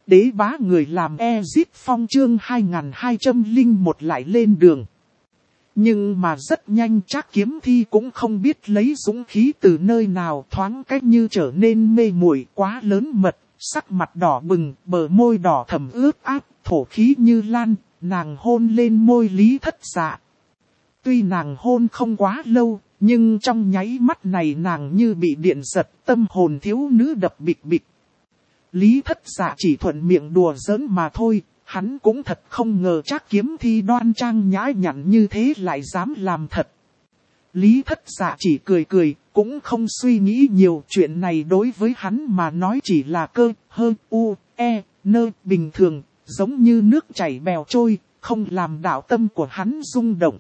Đế bá người làm Ezip Phong chương 2201 lại lên đường. Nhưng mà rất nhanh Trác Kiếm Thi cũng không biết lấy dũng khí từ nơi nào, thoáng cách như trở nên mê muội, quá lớn mật, sắc mặt đỏ bừng, bờ môi đỏ thẫm ướt át, thổ khí như lan, nàng hôn lên môi Lý Thất Dạ. Tuy nàng hôn không quá lâu, nhưng trong nháy mắt này nàng như bị điện giật, tâm hồn thiếu nữ đập bịch bịch. Lý Thất Dạ chỉ thuận miệng đùa giỡn mà thôi, hắn cũng thật không ngờ Trác Kiếm Thi đoan trang nhã nhặn như thế lại dám làm thật. Lý Thất Dạ chỉ cười cười, cũng không suy nghĩ nhiều, chuyện này đối với hắn mà nói chỉ là cơ, hơ, u, e, nơ, bình thường, giống như nước chảy bèo trôi, không làm đạo tâm của hắn rung động.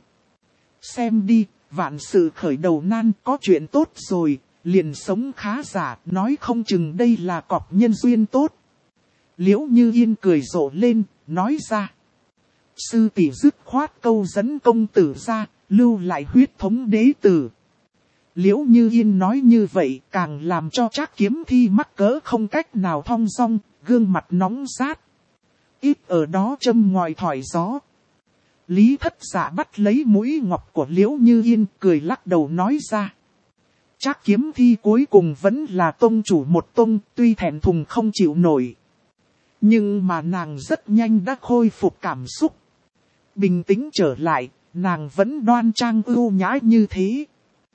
Xem đi, vạn sự khởi đầu nan, có chuyện tốt rồi, liền sống khá giả, nói không chừng đây là cọc nhân duyên tốt. Liễu Như Yên cười rộ lên, nói ra. Sư tỷ dứt khoát câu dẫn công tử ra, lưu lại huyết thống đế tử. Liễu Như Yên nói như vậy càng làm cho Trác Kiếm Thi mắc cỡ không cách nào thong dong, gương mặt nóng rát. Ít ở đó châm ngòi thổi gió. Lý Thất Dạ bắt lấy mũi ngọc của Liễu Như Yên, cười lắc đầu nói ra. Trác Kiếm Thi cuối cùng vẫn là tông chủ một tông, tuy thẹn thùng không chịu nổi. Nhưng mà nàng rất nhanh đã khôi phục cảm xúc. Bình tĩnh trở lại, nàng vẫn đoan trang ưu nhã như thế.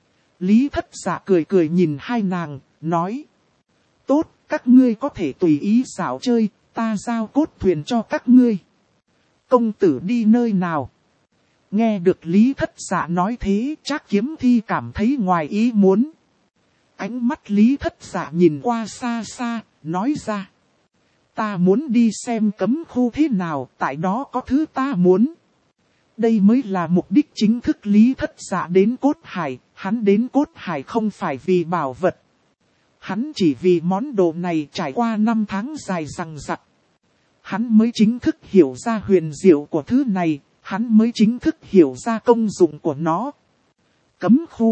Lý Thất Dạ cười cười nhìn hai nàng, nói. Tốt, các ngươi có thể tùy ý xảo chơi, ta giao cốt thuyền cho các ngươi. Công tử đi nơi nào? Nghe được Lý Thất Dạ nói thế, Trác Kiếm Thi cảm thấy ngoài ý muốn. Ánh mắt Lý Thất Dạ nhìn qua xa xa, nói ra. Ta muốn đi xem cấm khu thế nào, tại đó có thứ ta muốn. Đây mới là mục đích chính thức Lý Thất Dạ đến Cốt Hải, hắn đến Cốt Hải không phải vì bảo vật. Hắn chỉ vì món đồ này trải qua 5 tháng dài dằng dặc. Hắn mới chính thức hiểu ra huyền diệu của thứ này, hắn mới chính thức hiểu ra công dụng của nó. Cấm khu.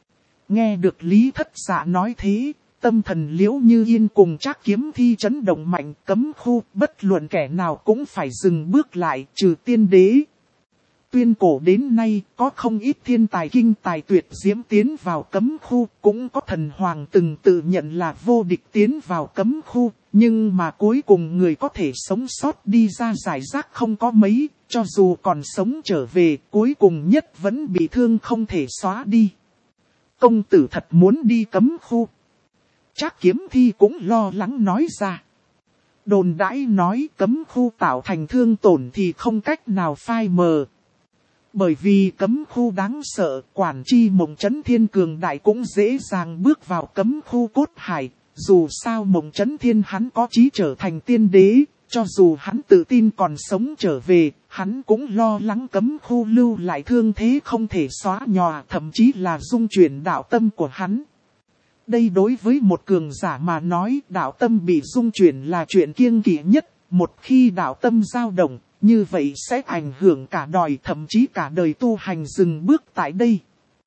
Nghe được Lý Thất Dạ nói thế, tâm thần Liễu Như Yên cùng Trác Kiếm Thi chấn động mạnh. Cấm khu, bất luận kẻ nào cũng phải dừng bước lại, trừ tiên đế. Tuyên cổ đến nay, có không ít thiên tài kinh tài tuyệt diễm tiến vào cấm khu, cũng có thần hoàng từng tự nhận là vô địch tiến vào cấm khu, nhưng mà cuối cùng người có thể sống sót đi ra giải rác không có mấy, cho dù còn sống trở về, cuối cùng nhất vẫn bị thương không thể xóa đi. Công tử thật muốn đi cấm khu. Trác Kiếm Thi cũng lo lắng nói ra. Đồn đãi nói cấm khu tạo thành thương tổn thì không cách nào phai mờ. Bởi vì cấm khu đáng sợ, quản chi Mộng Chấn Thiên cường đại cũng dễ dàng bước vào cấm khu Cốt Hải. Dù sao Mộng Chấn Thiên hắn có chí trở thành tiên đế, cho dù hắn tự tin còn sống trở về, hắn cũng lo lắng cấm khu lưu lại thương thế không thể xóa nhòa, thậm chí là dung chuyển đạo tâm của hắn. Đây đối với một cường giả mà nói, đạo tâm bị dung chuyển là chuyện kiêng kỵ nhất. Một khi đạo tâm dao động, như vậy sẽ ảnh hưởng cả đời, thậm chí cả đời tu hành dừng bước tại đây.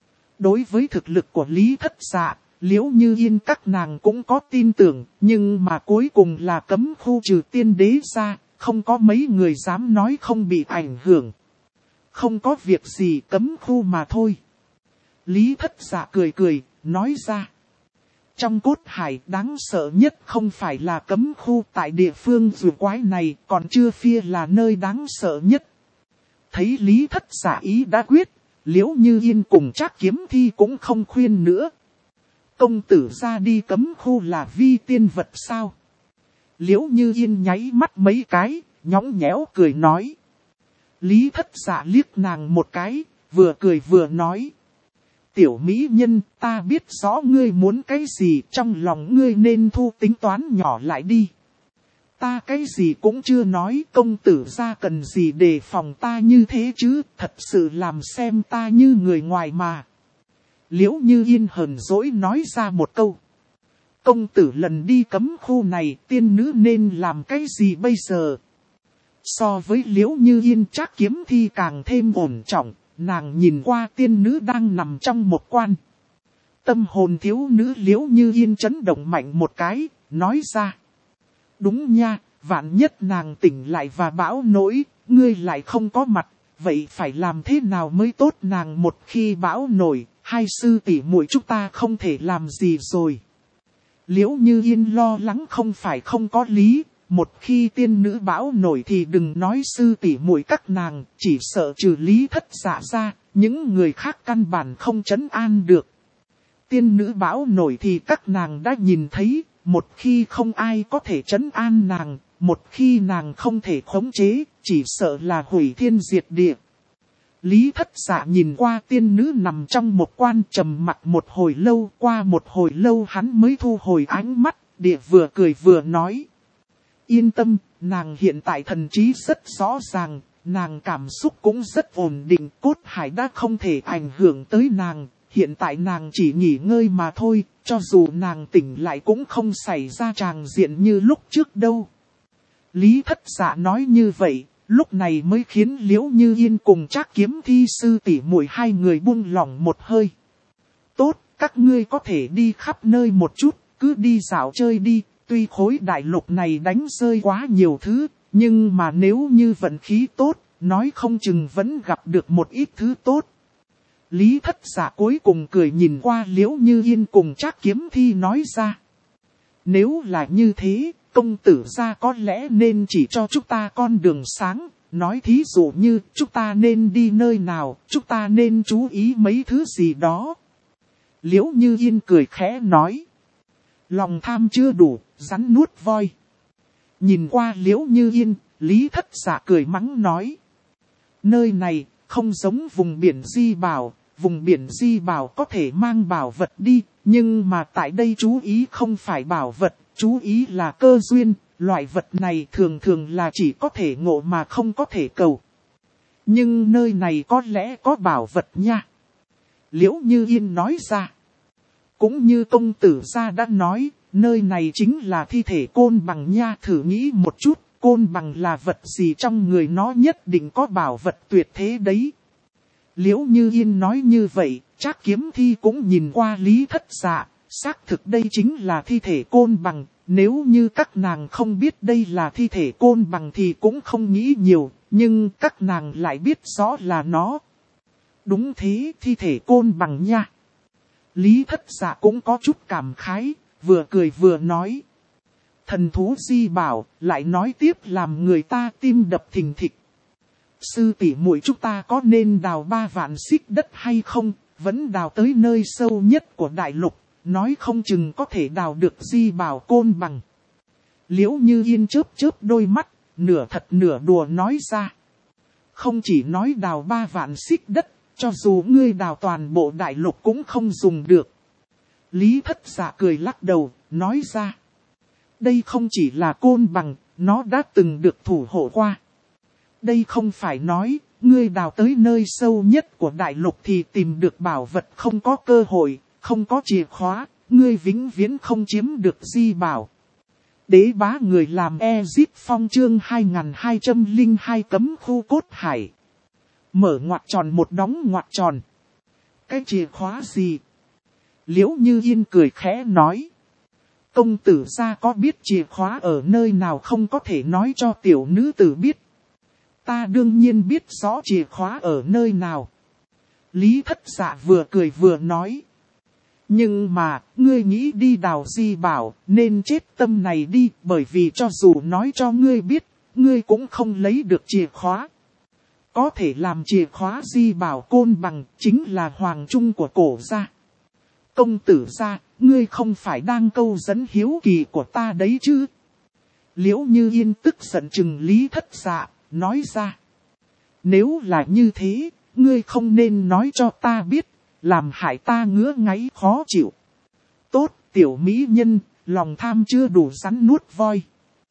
Đối với thực lực của Lý Thất Dạ, Liễu Như Yên các nàng cũng có tin tưởng, nhưng mà cuối cùng là cấm khu trừ tiên đế ra, không có mấy người dám nói không bị ảnh hưởng. Không có việc gì, cấm khu mà thôi. Lý Thất Dạ cười cười, nói ra. Trong Cốt Hải đáng sợ nhất không phải là cấm khu, tại địa phương rùa quái này, còn chưa phia là nơi đáng sợ nhất. Thấy Lý Thất Dạ ý đã quyết, Liễu Như Yên cùng Trác Kiếm Thi cũng không khuyên nữa. Công tử ra đi cấm khu là vi tiên vật sao? Liễu Như Yên nháy mắt mấy cái, nhõng nhẽo cười nói. Lý Thất Dạ liếc nàng một cái, vừa cười vừa nói. Tiểu mỹ nhân, ta biết rõ ngươi muốn cái gì, trong lòng ngươi nên thu tính toán nhỏ lại đi. Ta cái gì cũng chưa nói, công tử ra cần gì để phòng ta như thế chứ, thật sự làm xem ta như người ngoài mà. Liễu Như Yên hờn dỗi nói ra một câu. Công tử lần đi cấm khu này, tiên nữ nên làm cái gì bây giờ? So với Liễu Như Yên, Trác Kiếm Thi càng thêm ổn trọng. Nàng nhìn qua tiên nữ đang nằm trong một quan. Tâm hồn thiếu nữ Liễu Như Yên chấn động mạnh một cái, nói ra. Đúng nha, Vạn nhất nàng tỉnh lại và bão nổi, ngươi lại không có mặt, vậy phải làm thế nào mới tốt? Nàng một khi bão nổi, hai sư tỷ muội chúng ta không thể làm gì rồi. Liễu Như Yên lo lắng không phải không có lý, một khi tiên nữ bão nổi thì đừng nói sư tỷ muội các nàng, chỉ sợ trừ Lý Thất Dạ ra, những người khác căn bản không trấn an được. Tiên nữ bão nổi thì các nàng đã nhìn thấy, một khi không ai có thể trấn an nàng, một khi nàng không thể khống chế, chỉ sợ là hủy thiên diệt địa. Lý Thất Dạ nhìn qua tiên nữ nằm trong một quan trầm mặc một hồi lâu, qua một hồi lâu hắn mới thu hồi ánh mắt, địa vừa cười vừa nói. Yên tâm, nàng hiện tại thần trí rất rõ ràng, nàng cảm xúc cũng rất ổn định, cốt hải đã không thể ảnh hưởng tới nàng, hiện tại nàng chỉ nghỉ ngơi mà thôi, cho dù nàng tỉnh lại cũng không xảy ra tràng diện như lúc trước đâu. Lý Thất Dạ nói như vậy, lúc này mới khiến Liễu Như Yên cùng Trác Kiếm Thi sư tỷ muội hai người buông lỏng một hơi. Tốt, các ngươi có thể đi khắp nơi một chút, cứ đi dạo chơi đi, tuy khối đại lục này đánh rơi quá nhiều thứ, nhưng mà nếu như vận khí tốt, nói không chừng vẫn gặp được một ít thứ tốt. Lý Thất Dạ cuối cùng cười nhìn qua Liễu Như Yên cùng Trác Kiếm Thi nói ra. Nếu là như thế, công tử gia có lẽ nên chỉ cho chúng ta con đường sáng, nói thí dụ như chúng ta nên đi nơi nào, chúng ta nên chú ý mấy thứ gì đó. Liễu Như Yên cười khẽ nói. Lòng tham chưa đủ, rắn nuốt voi. Nhìn qua Liễu Như Yên, Lý Thất Dạ cười mắng nói. Nơi này, không giống vùng biển Di Bảo, vùng biển Di Bảo có thể mang bảo vật đi, nhưng mà tại đây chú ý không phải bảo vật, chú ý là cơ duyên, loại vật này thường thường là chỉ có thể ngộ mà không có thể cầu. Nhưng nơi này có lẽ có bảo vật nha. Liễu Như Yên nói ra. Cũng như công tử gia đã nói, nơi này chính là thi thể Côn Bằng nha, thử nghĩ một chút, Côn Bằng là vật gì trong người nó nhất định có bảo vật tuyệt thế đấy. Liễu Như Yên nói như vậy, Trác Kiếm Thi cũng nhìn qua Lý Thất Dạ, xác thực đây chính là thi thể Côn Bằng, nếu như các nàng không biết đây là thi thể Côn Bằng thì cũng không nghĩ nhiều, nhưng các nàng lại biết rõ là nó. Đúng thế, thi thể Côn Bằng nha. Lý Thất Dạ cũng có chút cảm khái, vừa cười vừa nói. Thần thú Di Bảo, lại nói tiếp làm người ta tim đập thình thịch. Sư tỷ muội chúng ta có nên đào 3 vạn xích đất hay không, vẫn đào tới nơi sâu nhất của đại lục, nói không chừng có thể đào được Di Bảo Côn Bằng. Liễu Như Yên chớp chớp đôi mắt, nửa thật nửa đùa nói ra. Không chỉ nói đào 3 vạn xích đất, cho dù ngươi đào toàn bộ đại lục cũng không dùng được. Lý Thất Dạ cười lắc đầu, nói ra. Đây không chỉ là Côn Bằng, nó đã từng được thủ hộ qua. Đây không phải nói, ngươi đào tới nơi sâu nhất của đại lục thì tìm được bảo vật không có cơ hội, không có chìa khóa, ngươi vĩnh viễn không chiếm được Di Bảo. Đế bá người làm Exit Phong chương 2202 cấm khu cốt hải. Mở ngoặc tròn một đóng ngoặc tròn. Cái chìa khóa gì? Liễu Như Yên cười khẽ nói. Công tử gia có biết chìa khóa ở nơi nào không có thể nói cho tiểu nữ tử biết. Ta đương nhiên biết rõ chìa khóa ở nơi nào. Lý Thất Dạ vừa cười vừa nói. Nhưng mà, ngươi nghĩ đi đào Di Bảo, nên chết tâm này đi, bởi vì cho dù nói cho ngươi biết, ngươi cũng không lấy được chìa khóa. Có thể làm chìa khóa Di Bảo Côn Bằng, chính là hoàng trung của cổ gia. Công tử gia, ngươi không phải đang câu dẫn hiếu kỳ của ta đấy chứ? Liễu Như Yên tức giận chừng Lý Thất Dạ, nói ra. Nếu là như thế, ngươi không nên nói cho ta biết, làm hại ta ngứa ngáy khó chịu. Tốt, tiểu mỹ nhân, lòng tham chưa đủ rắn nuốt voi.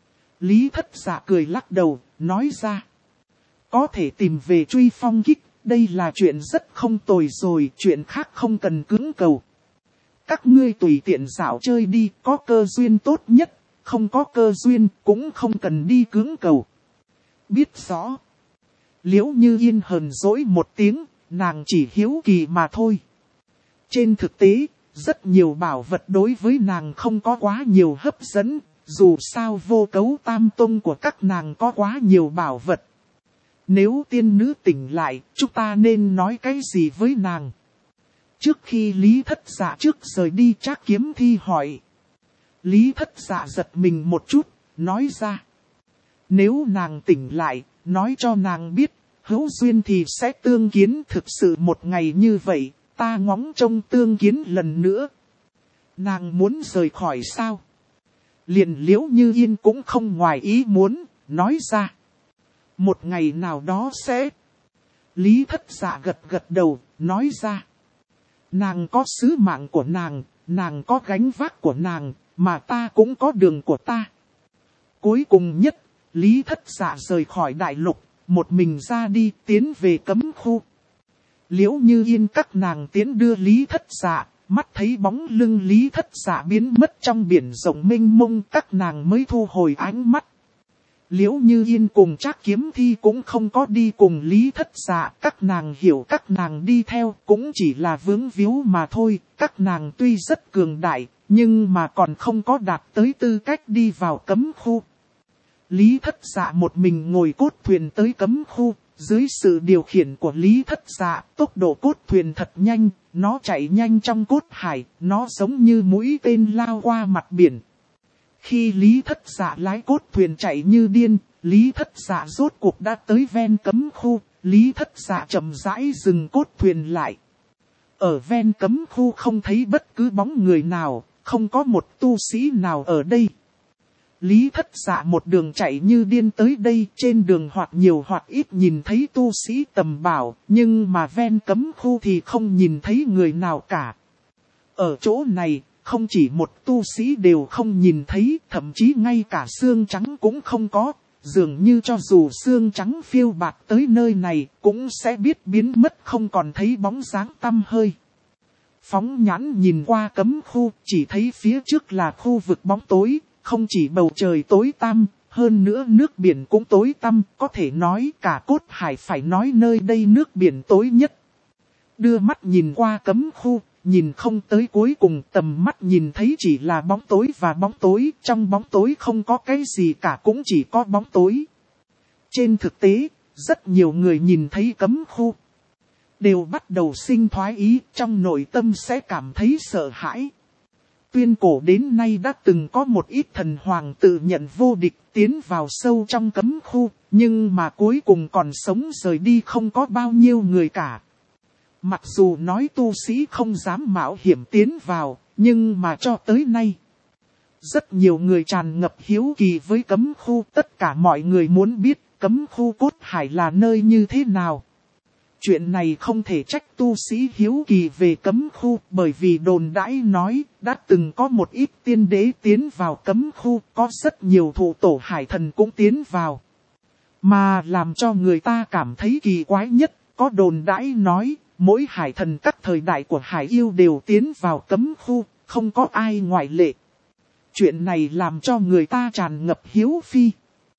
Lý Thất Dạ cười lắc đầu, nói ra. Có thể tìm về Truy Phong Kích, đây là chuyện rất không tồi rồi, chuyện khác không cần cưỡng cầu. Các ngươi tùy tiện dạo chơi đi, có cơ duyên tốt nhất, không có cơ duyên cũng không cần đi cưỡng cầu. Biết rõ. Liễu Như Yên hờn dỗi một tiếng, nàng chỉ hiếu kỳ mà thôi. Trên thực tế, rất nhiều bảo vật đối với nàng không có quá nhiều hấp dẫn, Dù sao vô cấu tam tông của các nàng có quá nhiều bảo vật. Nếu tiên nữ tỉnh lại, chúng ta nên nói cái gì với nàng? Trước khi Lý Thất Dạ trước rời đi, Trác Kiếm Thi hỏi. Lý Thất Dạ giật mình một chút, nói ra. Nếu nàng tỉnh lại, nói cho nàng biết, hữu duyên thì sẽ tương kiến. Thực sự một ngày như vậy, ta ngóng trông tương kiến lần nữa. Nàng muốn rời khỏi sao? Liền Liễu Như Yên cũng không ngoài ý muốn, nói ra. Một ngày nào đó sẽ. Lý Thất Dạ gật gật đầu, nói ra. Nàng có sứ mạng của nàng có gánh vác của nàng, mà ta cũng có đường của ta. Cuối cùng nhất, Lý Thất Dạ rời khỏi đại lục, một mình ra đi tiến về cấm khu. Liễu Như Yên các nàng tiến đưa Lý Thất Dạ, mắt thấy bóng lưng Lý Thất Dạ biến mất trong biển rộng mênh mông, các nàng mới thu hồi ánh mắt. Liễu Như Yên cùng Trác Kiếm Thi cũng không có đi cùng Lý Thất Dạ, các nàng hiểu các nàng đi theo cũng chỉ là vướng víu mà thôi. Các nàng tuy rất cường đại, nhưng mà còn không có đạt tới tư cách đi vào cấm khu. Lý Thất Dạ một mình ngồi cốt thuyền tới cấm khu, dưới sự điều khiển của Lý Thất Dạ, tốc độ cốt thuyền thật nhanh, nó chạy nhanh trong cốt hải, nó giống như mũi tên lao qua mặt biển. Khi Lý Thất Dạ lái cốt thuyền chạy như điên, Lý Thất Dạ rốt cuộc đã tới ven cấm khu, Lý Thất Dạ chậm rãi dừng cốt thuyền lại. Ở ven cấm khu không thấy bất cứ bóng người nào, không có một tu sĩ nào ở đây. Lý Thất Dạ một đường chạy như điên tới đây, trên đường hoặc nhiều hoặc ít nhìn thấy tu sĩ tầm bảo, nhưng mà ven cấm khu thì không nhìn thấy người nào cả. Ở chỗ này, không chỉ một tu sĩ đều không nhìn thấy, thậm chí ngay cả xương trắng cũng không có, dường như cho dù xương trắng phiêu bạt tới nơi này, cũng sẽ biết biến mất không còn thấy bóng dáng tăm hơi. Phóng nhãn nhìn qua cấm khu, chỉ thấy phía trước là khu vực bóng tối. Không chỉ bầu trời tối tăm, hơn nữa nước biển cũng tối tăm, có thể nói cả cốt hải phải nói nơi đây nước biển tối nhất. Đưa mắt nhìn qua cấm khu, nhìn không tới cuối cùng, tầm mắt nhìn thấy chỉ là bóng tối và bóng tối, trong bóng tối không có cái gì cả, cũng chỉ có bóng tối. Trên thực tế, rất nhiều người nhìn thấy cấm khu, đều bắt đầu sinh thoái ý, trong nội tâm sẽ cảm thấy sợ hãi. Tuyên cổ đến nay đã từng có một ít thần hoàng tự nhận vô địch tiến vào sâu trong cấm khu, nhưng mà cuối cùng còn sống rời đi không có bao nhiêu người cả. Mặc dù nói tu sĩ không dám mạo hiểm tiến vào, nhưng mà cho tới nay, rất nhiều người tràn ngập hiếu kỳ với cấm khu. Tất cả mọi người muốn biết cấm khu cốt hải là nơi như thế nào. Chuyện này không thể trách tu sĩ hiếu kỳ về cấm khu, bởi vì đồn đãi nói, đã từng có một ít tiên đế tiến vào cấm khu, có rất nhiều thụ tổ hải thần cũng tiến vào. Mà làm cho người ta cảm thấy kỳ quái nhất, có đồn đãi nói, mỗi hải thần các thời đại của hải yêu đều tiến vào cấm khu, không có ai ngoại lệ. Chuyện này làm cho người ta tràn ngập hiếu phi.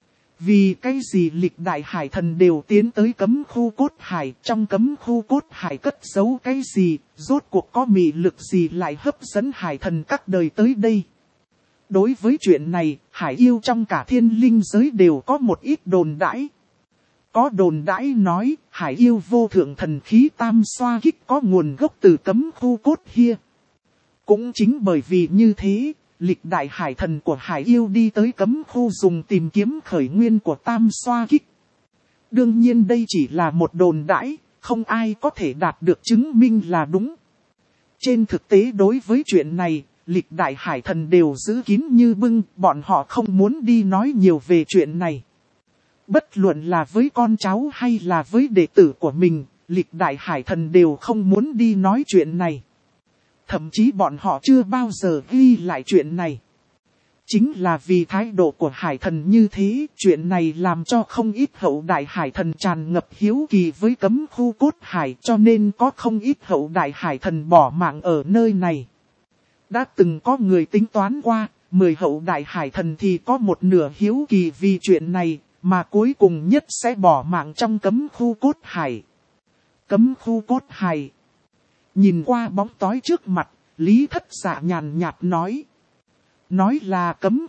Vì cái gì lịch đại hải thần đều tiến tới cấm khu cốt hải, trong cấm khu cốt hải cất giấu cái gì, rốt cuộc có mị lực gì lại hấp dẫn hải thần các đời tới đây. Đối với chuyện này, hải yêu trong cả thiên linh giới đều có một ít đồn đãi. Có đồn đãi nói, hải yêu vô thượng thần khí tam xoa kích có nguồn gốc từ cấm khu cốt hia. Cũng chính bởi vì như thế, lịch đại hải thần của hải yêu đi tới cấm khu dùng tìm kiếm khởi nguyên của tam xoa kích. Đương nhiên đây chỉ là một đồn đãi, không ai có thể đạt được chứng minh là đúng. Trên thực tế đối với chuyện này, lịch đại hải thần đều giữ kín như bưng, bọn họ không muốn đi nói nhiều về chuyện này. Bất luận là với con cháu hay là với đệ tử của mình, lịch đại hải thần đều không muốn đi nói chuyện này. Thậm chí bọn họ chưa bao giờ ghi lại chuyện này. Chính là vì thái độ của hải thần như thế, chuyện này làm cho không ít hậu đại hải thần tràn ngập hiếu kỳ với cấm khu cốt hải, cho nên có không ít hậu đại hải thần bỏ mạng ở nơi này. Đã từng có người tính toán qua, 10 hậu đại hải thần thì có một nửa hiếu kỳ vì chuyện này, mà cuối cùng nhất sẽ bỏ mạng trong cấm khu cốt hải. Cấm khu cốt hải. Nhìn qua bóng tối trước mặt, Lý Thất Dạ nhàn nhạt nói. Nói là cấm khu,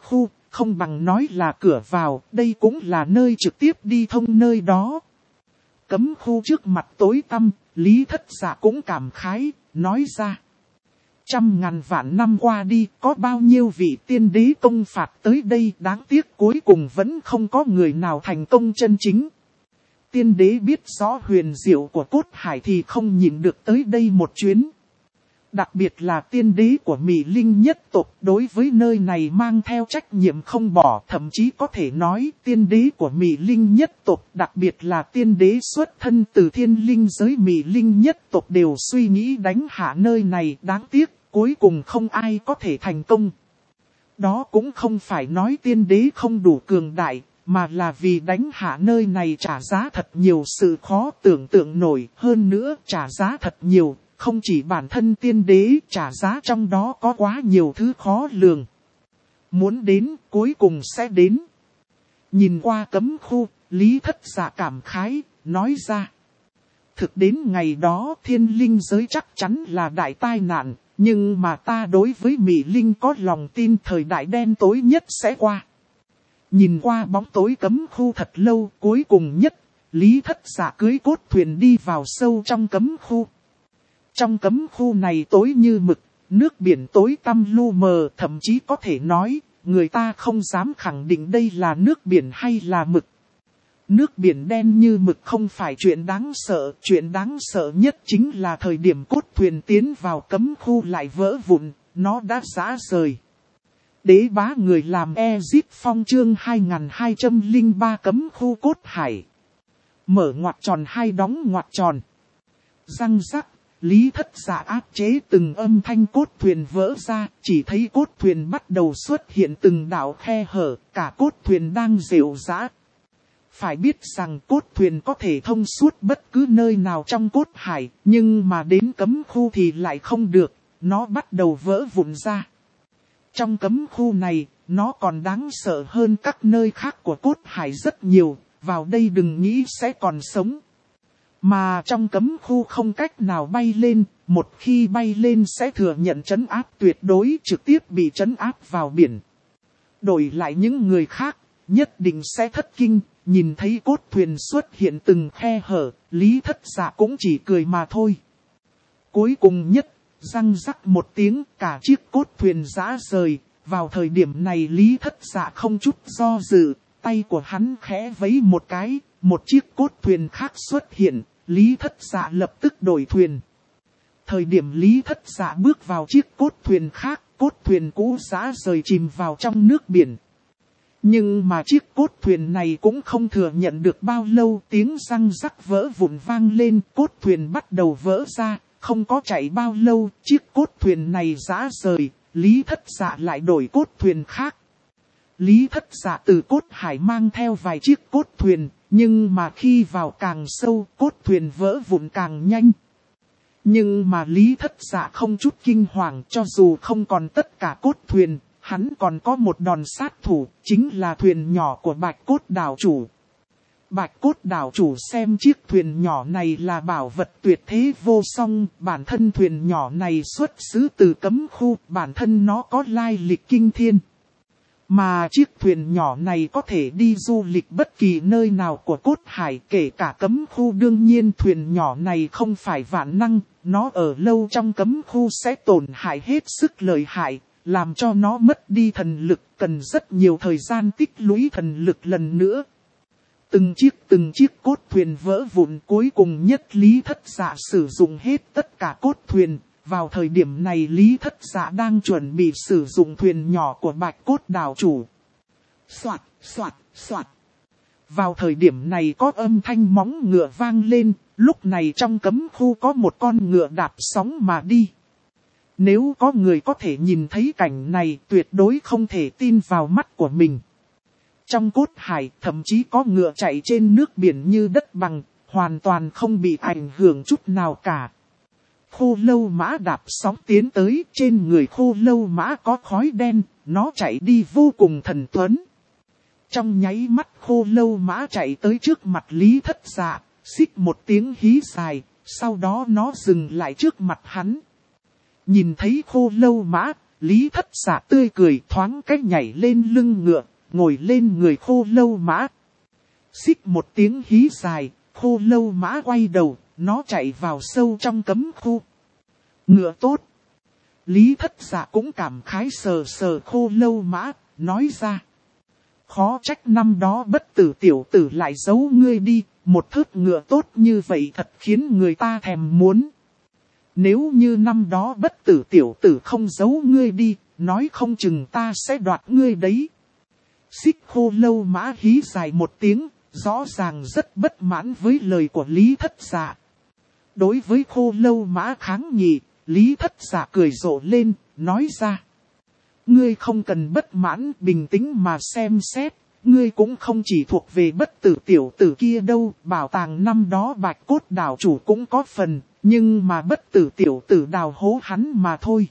không bằng nói là cửa vào, đây cũng là nơi trực tiếp đi thông nơi đó. Cấm khu trước mặt tối tăm, Lý Thất Dạ cũng cảm khái, nói ra. 100.000 vạn năm qua đi, có bao nhiêu vị tiên đế công phạt tới đây, đáng tiếc cuối cùng vẫn không có người nào thành công chân chính. Tiên đế biết rõ huyền diệu của cốt hải thì không nhịn được tới đây một chuyến. Đặc biệt là tiên đế của Mị Linh nhất tộc đối với nơi này mang theo trách nhiệm không bỏ, thậm chí có thể nói tiên đế của Mị Linh nhất tộc, đặc biệt là tiên đế xuất thân từ thiên linh giới Mị Linh nhất tộc đều suy nghĩ đánh hạ nơi này, đáng tiếc cuối cùng không ai có thể thành công. Đó cũng không phải nói tiên đế không đủ cường đại, mà là vì đánh hạ nơi này trả giá thật nhiều, sự khó tưởng tượng nổi, hơn nữa trả giá thật nhiều. Không chỉ bản thân tiên đế trả giá, trong đó có quá nhiều thứ khó lường. Muốn đến, cuối cùng sẽ đến. Nhìn qua cấm khu, Lý Thất Dạ cảm khái, nói ra. Thực đến ngày đó thiên linh giới chắc chắn là đại tai nạn, nhưng mà ta đối với Mị Linh có lòng tin thời đại đen tối nhất sẽ qua. Nhìn qua bóng tối cấm khu thật lâu, cuối cùng nhất, Lý Thất Dạ cưỡi cốt thuyền đi vào sâu trong cấm khu. Trong cấm khu này tối như mực, nước biển tối tăm lu mờ, thậm chí có thể nói, người ta không dám khẳng định đây là nước biển hay là mực. Nước biển đen như mực không phải chuyện đáng sợ, chuyện đáng sợ nhất chính là thời điểm cốt thuyền tiến vào cấm khu lại vỡ vụn, nó đã rã rời. Đế bá người làm Ezip Phong chương 2203 cấm khu cốt hải. Mở ngoặc tròn hai đóng ngoặc tròn. Răng rắc. Lý Thất Dạ áp chế từng âm thanh cốt thuyền vỡ ra, chỉ thấy cốt thuyền bắt đầu xuất hiện từng đạo khe hở, cả cốt thuyền đang rệu rã. Phải biết rằng cốt thuyền có thể thông suốt bất cứ nơi nào trong cốt hải, nhưng mà đến cấm khu thì lại không được, nó bắt đầu vỡ vụn ra. Trong cấm khu này, nó còn đáng sợ hơn các nơi khác của cốt hải rất nhiều, vào đây đừng nghĩ sẽ còn sống. Mà trong cấm khu không cách nào bay lên, một khi bay lên sẽ thừa nhận trấn áp tuyệt đối, trực tiếp bị trấn áp vào biển. Đổi lại những người khác, nhất định sẽ thất kinh, nhìn thấy cốt thuyền xuất hiện từng khe hở, Lý Thất Dạ cũng chỉ cười mà thôi. Cuối cùng nhất, răng rắc một tiếng, cả chiếc cốt thuyền rã rời, vào thời điểm này Lý Thất Dạ không chút do dự, tay của hắn khẽ vẫy một cái, một chiếc cốt thuyền khác xuất hiện. Lý Thất Dạ lập tức đổi thuyền. Thời điểm Lý Thất Dạ bước vào chiếc cốt thuyền khác, cốt thuyền cũ rã rời chìm vào trong nước biển. Nhưng mà chiếc cốt thuyền này cũng không thừa nhận được bao lâu, tiếng răng rắc vỡ vụn vang lên, cốt thuyền bắt đầu vỡ ra, không có chạy bao lâu, chiếc cốt thuyền này rã rời, Lý Thất Dạ lại đổi cốt thuyền khác. Lý Thất Dạ từ cốt hải mang theo vài chiếc cốt thuyền, nhưng mà khi vào càng sâu, cốt thuyền vỡ vụn càng nhanh. Nhưng mà Lý Thất Dạ không chút kinh hoàng, cho dù không còn tất cả cốt thuyền, hắn còn có một đòn sát thủ, chính là thuyền nhỏ của Bạch Cốt Đảo Chủ. Bạch Cốt Đảo Chủ xem chiếc thuyền nhỏ này là bảo vật tuyệt thế vô song, bản thân thuyền nhỏ này xuất xứ từ cấm khu, bản thân nó có lai lịch kinh thiên. Mà chiếc thuyền nhỏ này có thể đi du lịch bất kỳ nơi nào của cốt hải, kể cả cấm khu. Đương nhiên thuyền nhỏ này không phải vạn năng, nó ở lâu trong cấm khu sẽ tổn hại hết sức lợi hại, làm cho nó mất đi thần lực, cần rất nhiều thời gian tích lũy thần lực lần nữa. Từng chiếc cốt thuyền vỡ vụn, cuối cùng nhất Lý Thất Dạ sử dụng hết tất cả cốt thuyền. Vào thời điểm này Lý Thất Dạ đang chuẩn bị sử dụng thuyền nhỏ của Bạch Cốt Đảo Chủ. Soạt, soạt, soạt. Vào thời điểm này có âm thanh móng ngựa vang lên, lúc này trong cấm khu có một con ngựa đạp sóng mà đi. Nếu có người có thể nhìn thấy cảnh này, tuyệt đối không thể tin vào mắt của mình. Trong cốt hải thậm chí có ngựa chạy trên nước biển như đất bằng, hoàn toàn không bị ảnh hưởng chút nào cả. Khô lâu mã đạp sóng tiến tới, trên người khô lâu mã có khói đen, nó chạy đi vô cùng thần tuấn. Trong nháy mắt khô lâu mã chạy tới trước mặt Lý Thất Dạ, xích một tiếng hí dài, sau đó nó dừng lại trước mặt hắn. Nhìn thấy khô lâu mã, Lý Thất Dạ tươi cười thoáng cách nhảy lên lưng ngựa, ngồi lên người Khô Lâu Mã. Xích một tiếng hí dài, Khô Lâu Mã quay đầu, nó chạy vào sâu trong cấm khu. Ngựa tốt. Lý Thất Dạ cũng cảm khái sờ sờ Khô Lâu Mã, nói ra. Khó trách năm đó Bất Tử tiểu tử lại giấu ngươi đi, một thớt ngựa tốt như vậy thật khiến người ta thèm muốn. Nếu như năm đó Bất Tử tiểu tử không giấu ngươi đi, nói không chừng ta sẽ đoạt ngươi đấy. Xích Khô Lâu Mã hí dài một tiếng, rõ ràng rất bất mãn với lời của Lý Thất Dạ. Đối với Khô Lâu Mã kháng nghị, Lý Thất Dạ cười rộ lên, nói ra. Ngươi không cần bất mãn, bình tĩnh mà xem xét, ngươi cũng không chỉ thuộc về Bất Tử tiểu tử kia đâu, bảo tàng năm đó Bạch Cốt đảo chủ cũng có phần, nhưng mà Bất Tử tiểu tử đào hố hắn mà thôi.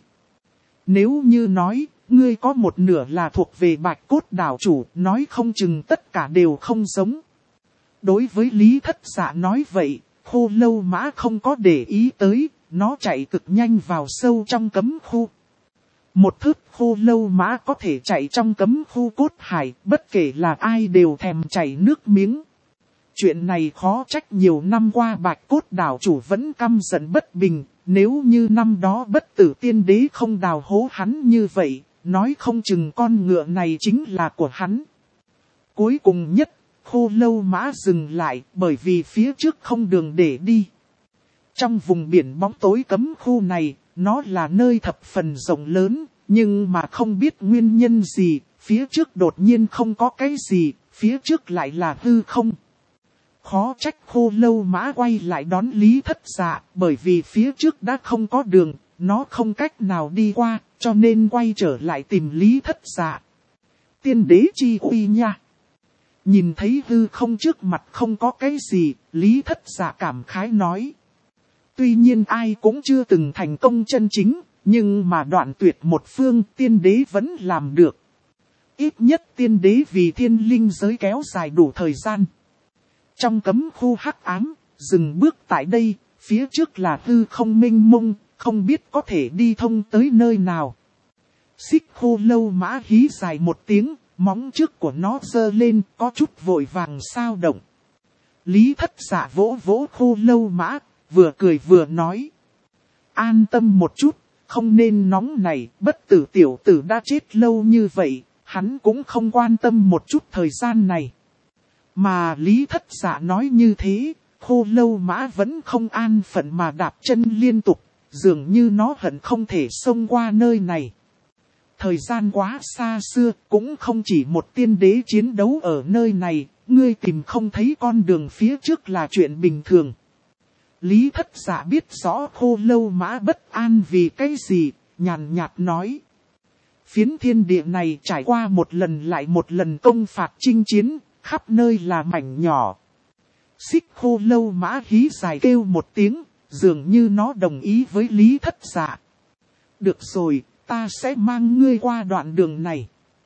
Nếu như nói, ngươi có một nửa là thuộc về Bạch Cốt đảo chủ, nói không chừng tất cả đều không giống. Đối với Lý Thất Dạ nói vậy, Khô Lâu Mã không có để ý tới, nó chạy cực nhanh vào sâu trong cấm khu. Một thước Khô Lâu Mã có thể chạy trong cấm khu cốt hải, bất kể là ai đều thèm chảy nước miếng. Chuyện này khó trách nhiều năm qua Bạch Cốt đảo chủ vẫn căm giận bất bình, nếu như năm đó Bất Tử tiên đế không đào hố hắn như vậy, nói không chừng con ngựa này chính là của hắn. Cuối cùng nhất, Khô Lâu Mã dừng lại bởi vì phía trước không đường để đi. Trong vùng biển bóng tối cấm khu này, nó là nơi thập phần rộng lớn, nhưng mà không biết nguyên nhân gì, phía trước đột nhiên không có cái gì, phía trước lại là hư không. Khó trách Khô Lâu Mã quay lại đón Lý Thất Dạ, bởi vì phía trước đã không có đường, nó không cách nào đi qua, cho nên quay trở lại tìm Lý Thất Dạ. Tiên đế chi uy nha! Nhìn thấy hư không trước mặt không có cái gì, Lý Thất Dạ cảm khái nói. Tuy nhiên ai cũng chưa từng thành công chân chính, nhưng mà đoạn tuyệt một phương tiên đế vẫn làm được. Ít nhất tiên đế vì thiên linh giới kéo dài đủ thời gian. Trong cấm khu hắc ám, dừng bước tại đây, phía trước là hư không mênh mông, không biết có thể đi thông tới nơi nào. Xích Khô Lâu Mã hí dài một tiếng, móng trước của nó giơ lên, có chút vội vàng sao động. Lý Thất Dạ vỗ vỗ Khô Lâu Mã, vừa cười vừa nói. An tâm một chút, không nên nóng này, Bất Tử tiểu tử đã chết lâu như vậy, hắn cũng không quan tâm một chút thời gian này. Mà Lý Thất Dạ nói như thế, Khô Lâu Mã vẫn không an phận mà đạp chân liên tục, dường như nó hận không thể xông qua nơi này. Thời gian quá xa xưa, cũng không chỉ một tiên đế chiến đấu ở nơi này, ngươi tìm không thấy con đường phía trước là chuyện bình thường. Lý Thất Dạ biết rõ Khô Lâu Mã bất an vì cái gì, nhàn nhạt nói. Phiến thiên địa này trải qua một lần lại một lần công phạt chinh chiến, khắp nơi là mảnh nhỏ. Xích Khô Lâu Mã hí dài kêu một tiếng, dường như nó đồng ý với Lý Thất Dạ. Được rồi, ta sẽ mang ngươi qua đoạn đường này.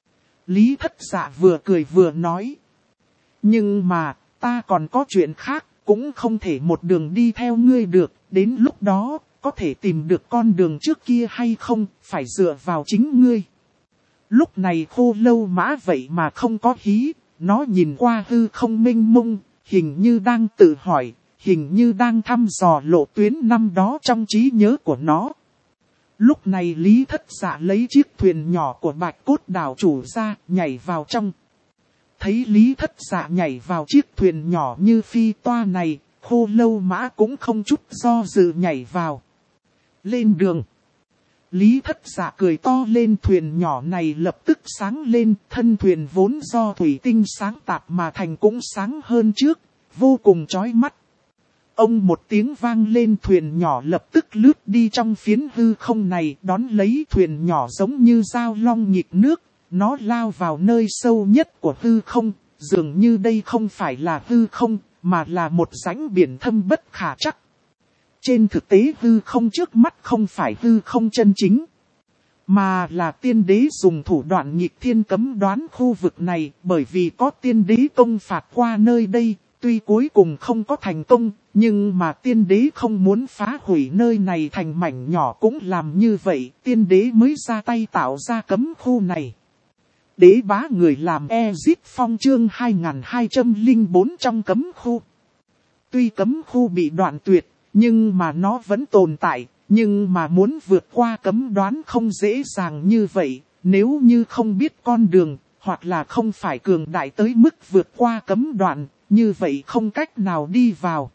Lý Thất Dạ vừa cười vừa nói. Nhưng mà, ta còn có chuyện khác, cũng không thể một đường đi theo ngươi được, đến lúc đó, có thể tìm được con đường trước kia hay không, phải dựa vào chính ngươi. Lúc này Khô Lâu Mã vậy mà không có hí, nó nhìn qua hư không mênh mông, hình như đang tự hỏi, hình như đang thăm dò lộ tuyến năm đó trong trí nhớ của nó. Lúc này Lý Thất Dạ lấy chiếc thuyền nhỏ của Bạch Cốt đảo chủ ra, nhảy vào trong. Thấy Lý Thất Dạ nhảy vào chiếc thuyền nhỏ như phi toa này, Khô Lâu Mã cũng không chút do dự nhảy vào. Lên đường. Lý Thất Dạ cười to lên, thuyền nhỏ này lập tức sáng lên, thân thuyền vốn do thủy tinh sáng tạp mà thành cũng sáng hơn trước, vô cùng chói mắt. Ông một tiếng vang lên, thuyền nhỏ lập tức lướt đi trong phiến hư không này, đón lấy thuyền nhỏ giống như dao long nhịp nước, nó lao vào nơi sâu nhất của hư không, dường như đây không phải là hư không, mà là một rãnh biển thâm bất khả trắc. Trên thực tế hư không trước mắt không phải hư không chân chính, mà là tiên đế dùng thủ đoạn nghịch thiên cấm đoán khu vực này, bởi vì có tiên đế công phạt qua nơi đây, Tuy cuối cùng không có thành công, nhưng mà tiên đế không muốn phá hủy nơi này thành mảnh nhỏ cũng làm như vậy, tiên đế mới ra tay tạo ra cấm khu này. Đế bá người làm Exit Phong chương 2204 trong cấm khu. Tuy cấm khu bị đoạn tuyệt, nhưng mà nó vẫn tồn tại, nhưng mà muốn vượt qua cấm đoán không dễ dàng như vậy, nếu như không biết con đường, hoặc là không phải cường đại tới mức vượt qua cấm đoạn, như vậy không cách nào đi vào.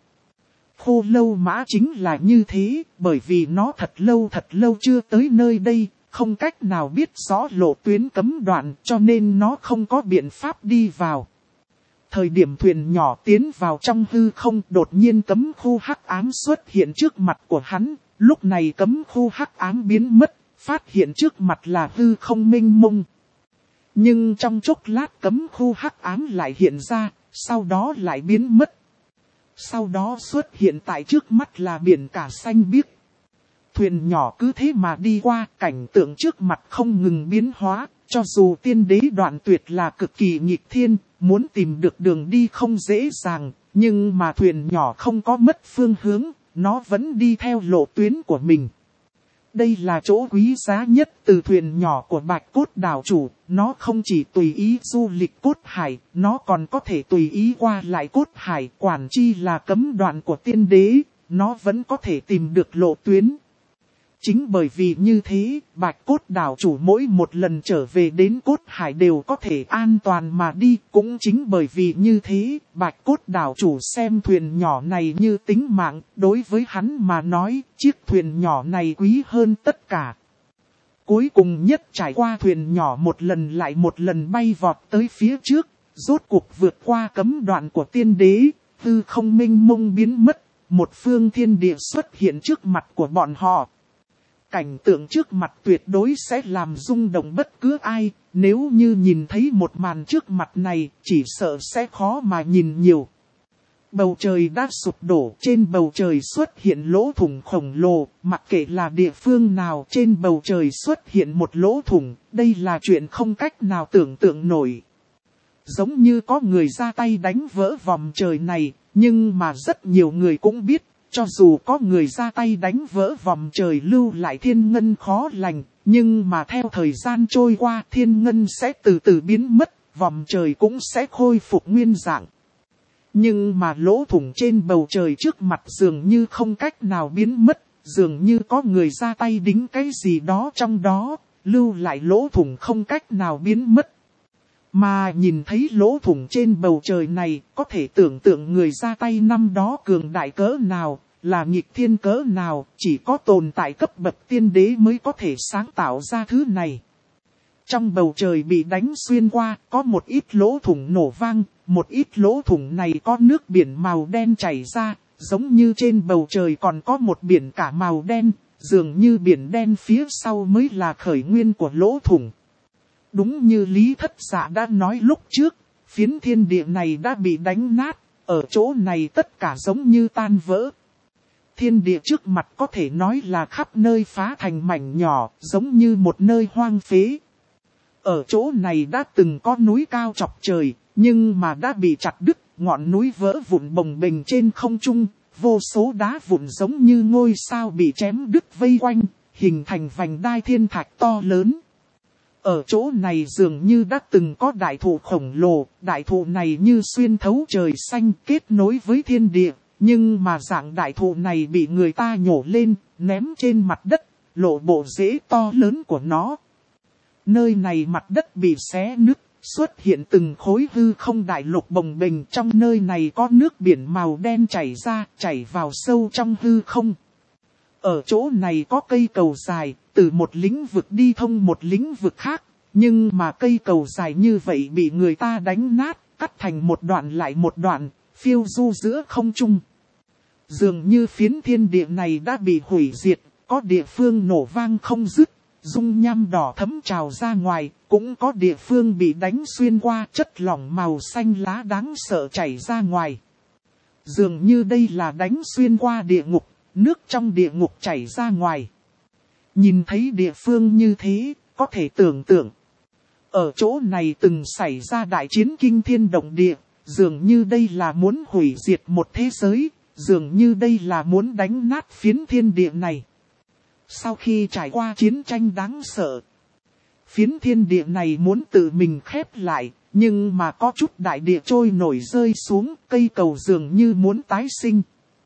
Khô lâu mã chính là như thế, bởi vì nó thật lâu chưa tới nơi đây, không cách nào biết rõ lộ tuyến cấm đoạn cho nên nó không có biện pháp đi vào. Thời điểm thuyền nhỏ tiến vào trong hư không, đột nhiên cấm khu hắc ám xuất hiện trước mặt của hắn, lúc này cấm khu hắc ám biến mất, phát hiện trước mặt là hư không mênh mông. Nhưng trong chốc lát cấm khu hắc ám lại hiện ra, sau đó lại biến mất. Sau đó xuất hiện tại trước mắt là biển cả xanh biếc. Thuyền nhỏ cứ thế mà đi qua, cảnh tượng trước mặt không ngừng biến hóa, cho dù tiên đế đoạn tuyệt là cực kỳ nghịch thiên, muốn tìm được đường đi không dễ dàng, nhưng mà thuyền nhỏ không có mất phương hướng, nó vẫn đi theo lộ tuyến của mình. Đây là chỗ quý giá nhất từ thuyền nhỏ của Bạch Cốt đảo chủ, nó không chỉ tùy ý du lịch cốt hải, nó còn có thể tùy ý qua lại cốt hải, quản chi là cấm đoạn của tiên đế, nó vẫn có thể tìm được lộ tuyến. Chính bởi vì như thế, Bạch Cốt đảo chủ mỗi một lần trở về đến cốt hải đều có thể an toàn mà đi. Cũng chính bởi vì như thế, Bạch Cốt đảo chủ xem thuyền nhỏ này như tính mạng, đối với hắn mà nói, chiếc thuyền nhỏ này quý hơn tất cả. Cuối cùng nhất trải qua thuyền nhỏ một lần lại một lần bay vọt tới phía trước, rốt cuộc vượt qua cấm đoạn của tiên đế, hư không mênh mông biến mất, một phương thiên địa xuất hiện trước mặt của bọn họ. Cảnh tượng trước mặt tuyệt đối sẽ làm rung động bất cứ ai, nếu như nhìn thấy một màn trước mặt này, chỉ sợ sẽ khó mà nhìn nhiều. Bầu trời đã sụp đổ, trên bầu trời xuất hiện lỗ thủng khổng lồ, mặc kệ là địa phương nào trên bầu trời xuất hiện một lỗ thủng, đây là chuyện không cách nào tưởng tượng nổi. Giống như có người ra tay đánh vỡ vòm trời này, nhưng mà rất nhiều người cũng biết. Cho dù có người ra tay đánh vỡ vòm trời lưu lại thiên ngân khó lành, nhưng mà theo thời gian trôi qua thiên ngân sẽ từ từ biến mất, vòm trời cũng sẽ khôi phục nguyên dạng. Nhưng mà lỗ thủng trên bầu trời trước mặt dường như không cách nào biến mất, dường như có người ra tay đính cái gì đó trong đó, lưu lại lỗ thủng không cách nào biến mất. Mà nhìn thấy lỗ thủng trên bầu trời này, có thể tưởng tượng người ra tay năm đó cường đại cỡ nào, là nghịch thiên cỡ nào, chỉ có tồn tại cấp bậc tiên đế mới có thể sáng tạo ra thứ này. Trong bầu trời bị đánh xuyên qua, có một ít lỗ thủng nổ vang, một ít lỗ thủng này có nước biển màu đen chảy ra, giống như trên bầu trời còn có một biển cả màu đen, dường như biển đen phía sau mới là khởi nguyên của lỗ thủng. Đúng như Lý Thất Dạ đã nói lúc trước, phiến thiên địa này đã bị đánh nát, ở chỗ này tất cả giống như tan vỡ. Thiên địa trước mặt có thể nói là khắp nơi phá thành mảnh nhỏ, giống như một nơi hoang phế. Ở chỗ này đã từng có núi cao chọc trời, nhưng mà đã bị chặt đứt, ngọn núi vỡ vụn bồng bềnh trên không trung, vô số đá vụn giống như ngôi sao bị chém đứt vây quanh, hình thành vành đai thiên thạch to lớn. Ở chỗ này dường như đã từng có đại thụ khổng lồ, đại thụ này như xuyên thấu trời xanh kết nối với thiên địa, nhưng mà dạng đại thụ này bị người ta nhổ lên, ném trên mặt đất, lộ bộ rễ to lớn của nó. Nơi này mặt đất bị xé nứt, xuất hiện từng khối hư không đại lục bồng bềnh, trong nơi này có nước biển màu đen chảy ra, chảy vào sâu trong hư không. Ở chỗ này có cây cầu dài, từ một lĩnh vực đi thông một lĩnh vực khác, nhưng mà cây cầu dài như vậy bị người ta đánh nát, cắt thành một đoạn lại một đoạn, phiêu du giữa không trung. Dường như phiến thiên địa này đã bị hủy diệt, có địa phương nổ vang không dứt, dung nham đỏ thấm trào ra ngoài, cũng có địa phương bị đánh xuyên qua, chất lỏng màu xanh lá đáng sợ chảy ra ngoài. Dường như đây là đánh xuyên qua địa ngục, nước trong địa ngục chảy ra ngoài. Nhìn thấy địa phương như thế, có thể tưởng tượng. Ở chỗ này từng xảy ra đại chiến kinh thiên động địa, dường như đây là muốn hủy diệt một thế giới, dường như đây là muốn đánh nát phiến thiên địa này. Sau khi trải qua chiến tranh đáng sợ, phiến thiên địa này muốn tự mình khép lại, nhưng mà có chút đại địa trôi nổi rơi xuống, cây cầu dường như muốn tái sinh.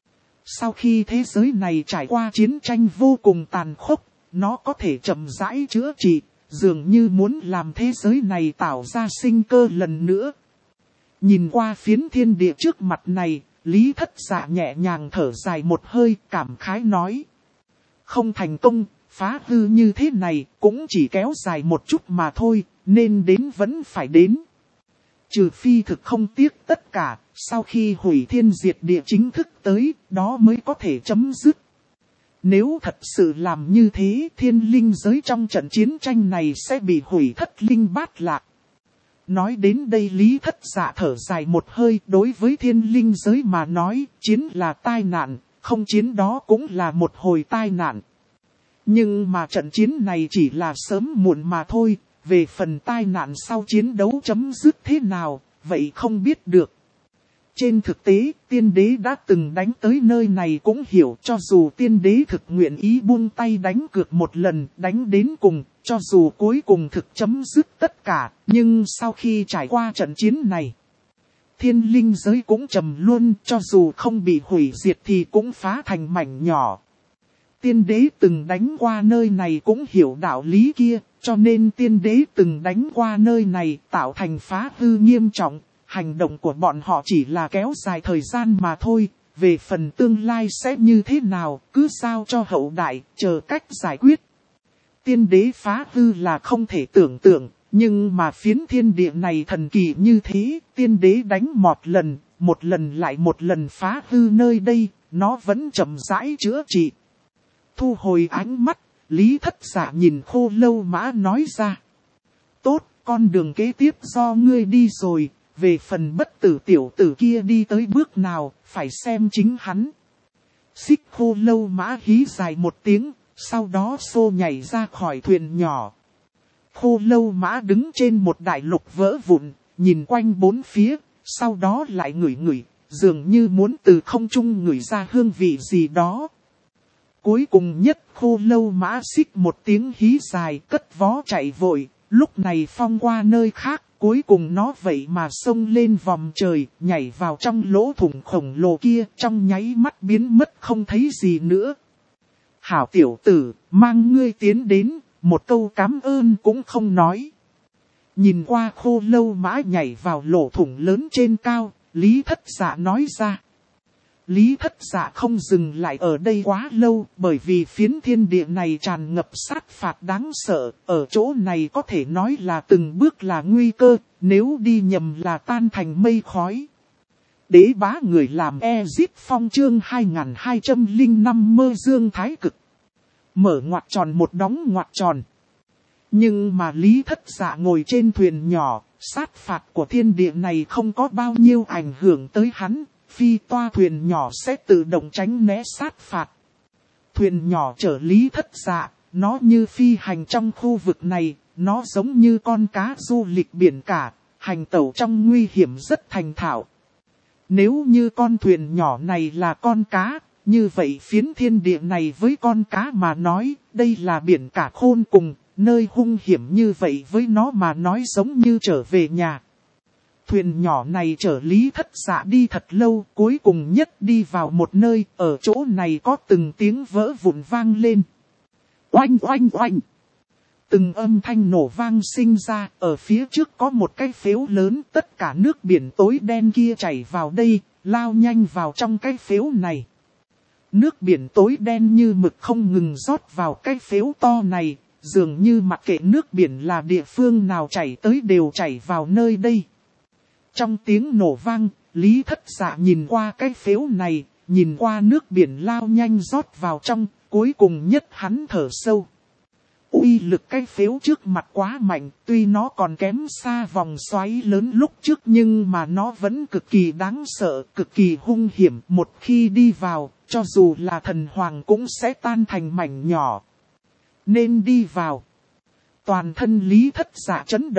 Sau khi thế giới này trải qua chiến tranh vô cùng tàn khốc, nó có thể chậm rãi chữa trị, dường như muốn làm thế giới này tạo ra sinh cơ lần nữa. Nhìn qua phiến thiên địa trước mặt này, Lý Thất Dạ nhẹ nhàng thở dài một hơi, cảm khái nói. Không thành công, phá hư như thế này cũng chỉ kéo dài một chút mà thôi, nên đến vẫn phải đến. Trừ phi thực không tiếc tất cả, sau khi hủy thiên diệt địa chính thức tới, đó mới có thể chấm dứt. Nếu thật sự làm như thế, thiên linh giới trong trận chiến tranh này sẽ bị hủy thất linh bát lạc. Nói đến đây Lý Thất Dạ thở dài một hơi, đối với thiên linh giới mà nói, chiến là tai nạn, không chiến đó cũng là một hồi tai nạn. Nhưng mà trận chiến này chỉ là sớm muộn mà thôi, về phần tai nạn sau chiến đấu chấm dứt thế nào, vậy không biết được. Trên thực tế, tiên đế đã từng đánh tới nơi này cũng hiểu, cho dù tiên đế thực nguyện ý buông tay đánh cược một lần, đánh đến cùng, cho dù cuối cùng thực chấm dứt tất cả, nhưng sau khi trải qua trận chiến này, thiên linh giới cũng trầm luôn, cho dù không bị hủy diệt thì cũng phá thành mảnh nhỏ. Tiên đế từng đánh qua nơi này cũng hiểu đạo lý kia, cho nên tiên đế từng đánh qua nơi này tạo thành phá hư nghiêm trọng. Hành động của bọn họ chỉ là kéo dài thời gian mà thôi, về phần tương lai sẽ như thế nào, cứ giao cho hậu đại, chờ cách giải quyết. Tiên đế phá hư là không thể tưởng tượng, nhưng mà phiến thiên địa này thần kỳ như thế, tiên đế đánh một lần lại một lần phá hư nơi đây, nó vẫn chậm rãi chữa trị. Thu hồi ánh mắt, Lý Thất Dạ nhìn Khô Lâu Mã nói ra. Tốt, con đường kế tiếp do ngươi đi rồi. Về phần bất tử tiểu tử kia đi tới bước nào, phải xem chính hắn. Xích Khô Lâu Mã hí dài một tiếng, sau đó xô nhảy ra khỏi thuyền nhỏ. Khô Lâu Mã đứng trên một đại lục vỡ vụn, nhìn quanh bốn phía, sau đó lại ngửi ngửi, dường như muốn từ không trung ngửi ra hương vị gì đó. Cuối cùng nhất Khô Lâu Mã xích một tiếng hí dài cất vó chạy vội, lúc này phong qua nơi khác. Cuối cùng nó vậy mà xông lên vòm trời, nhảy vào trong lỗ thủng khổng lồ kia, trong nháy mắt biến mất không thấy gì nữa. Hảo tiểu tử, mang ngươi tiến đến, một câu cảm ơn cũng không nói. Nhìn qua Khô Lâu Mã nhảy vào lỗ thủng lớn trên cao, Lý Thất Dạ nói ra. Lý Thất Dạ không dừng lại ở đây quá lâu, bởi vì phiến thiên địa này tràn ngập sát phạt đáng sợ, ở chỗ này có thể nói là từng bước là nguy cơ, nếu đi nhầm là tan thành mây khói. Đế bá người làm Ezip Phong chương 2205 mơ dương thái cực. Mở ngoặc tròn một đóng ngoặc tròn. Nhưng mà Lý Thất Dạ ngồi trên thuyền nhỏ, sát phạt của thiên địa này không có bao nhiêu ảnh hưởng tới hắn. Phi toa thuyền nhỏ sẽ tự động tránh né sát phạt. Thuyền nhỏ chở Lý Thất Dạ, nó như phi hành trong khu vực này, nó giống như con cá du lịch biển cả, hành tẩu trong nguy hiểm rất thành thạo. Nếu như con thuyền nhỏ này là con cá, như vậy phiến thiên địa này với con cá mà nói, đây là biển cả khôn cùng, nơi hung hiểm như vậy với nó mà nói giống như trở về nhà. Thuyền nhỏ này chở Lý Thất Dạ đi thật lâu, cuối cùng nhất đi vào một nơi, ở chỗ này có từng tiếng vỡ vụn vang lên. Oanh oanh oanh! Từng âm thanh nổ vang sinh ra, ở phía trước có một cái phếu lớn, tất cả nước biển tối đen kia chảy vào đây, lao nhanh vào trong cái phếu này. Nước biển tối đen như mực không ngừng rót vào cái phếu to này, dường như mặc kệ nước biển là địa phương nào chảy tới đều chảy vào nơi đây. Trong tiếng nổ vang, Lý Thất Dạ nhìn qua cái phếu này, nhìn qua nước biển lao nhanh rót vào trong, cuối cùng nhất hắn thở sâu. Uy lực cái phếu trước mặt quá mạnh, tuy nó còn kém xa vòng xoáy lớn lúc trước nhưng mà nó vẫn cực kỳ đáng sợ, cực kỳ hung hiểm. Một khi đi vào, cho dù là thần hoàng cũng sẽ tan thành mảnh nhỏ. Nên đi vào. Toàn thân Lý Thất Dạ chấn động,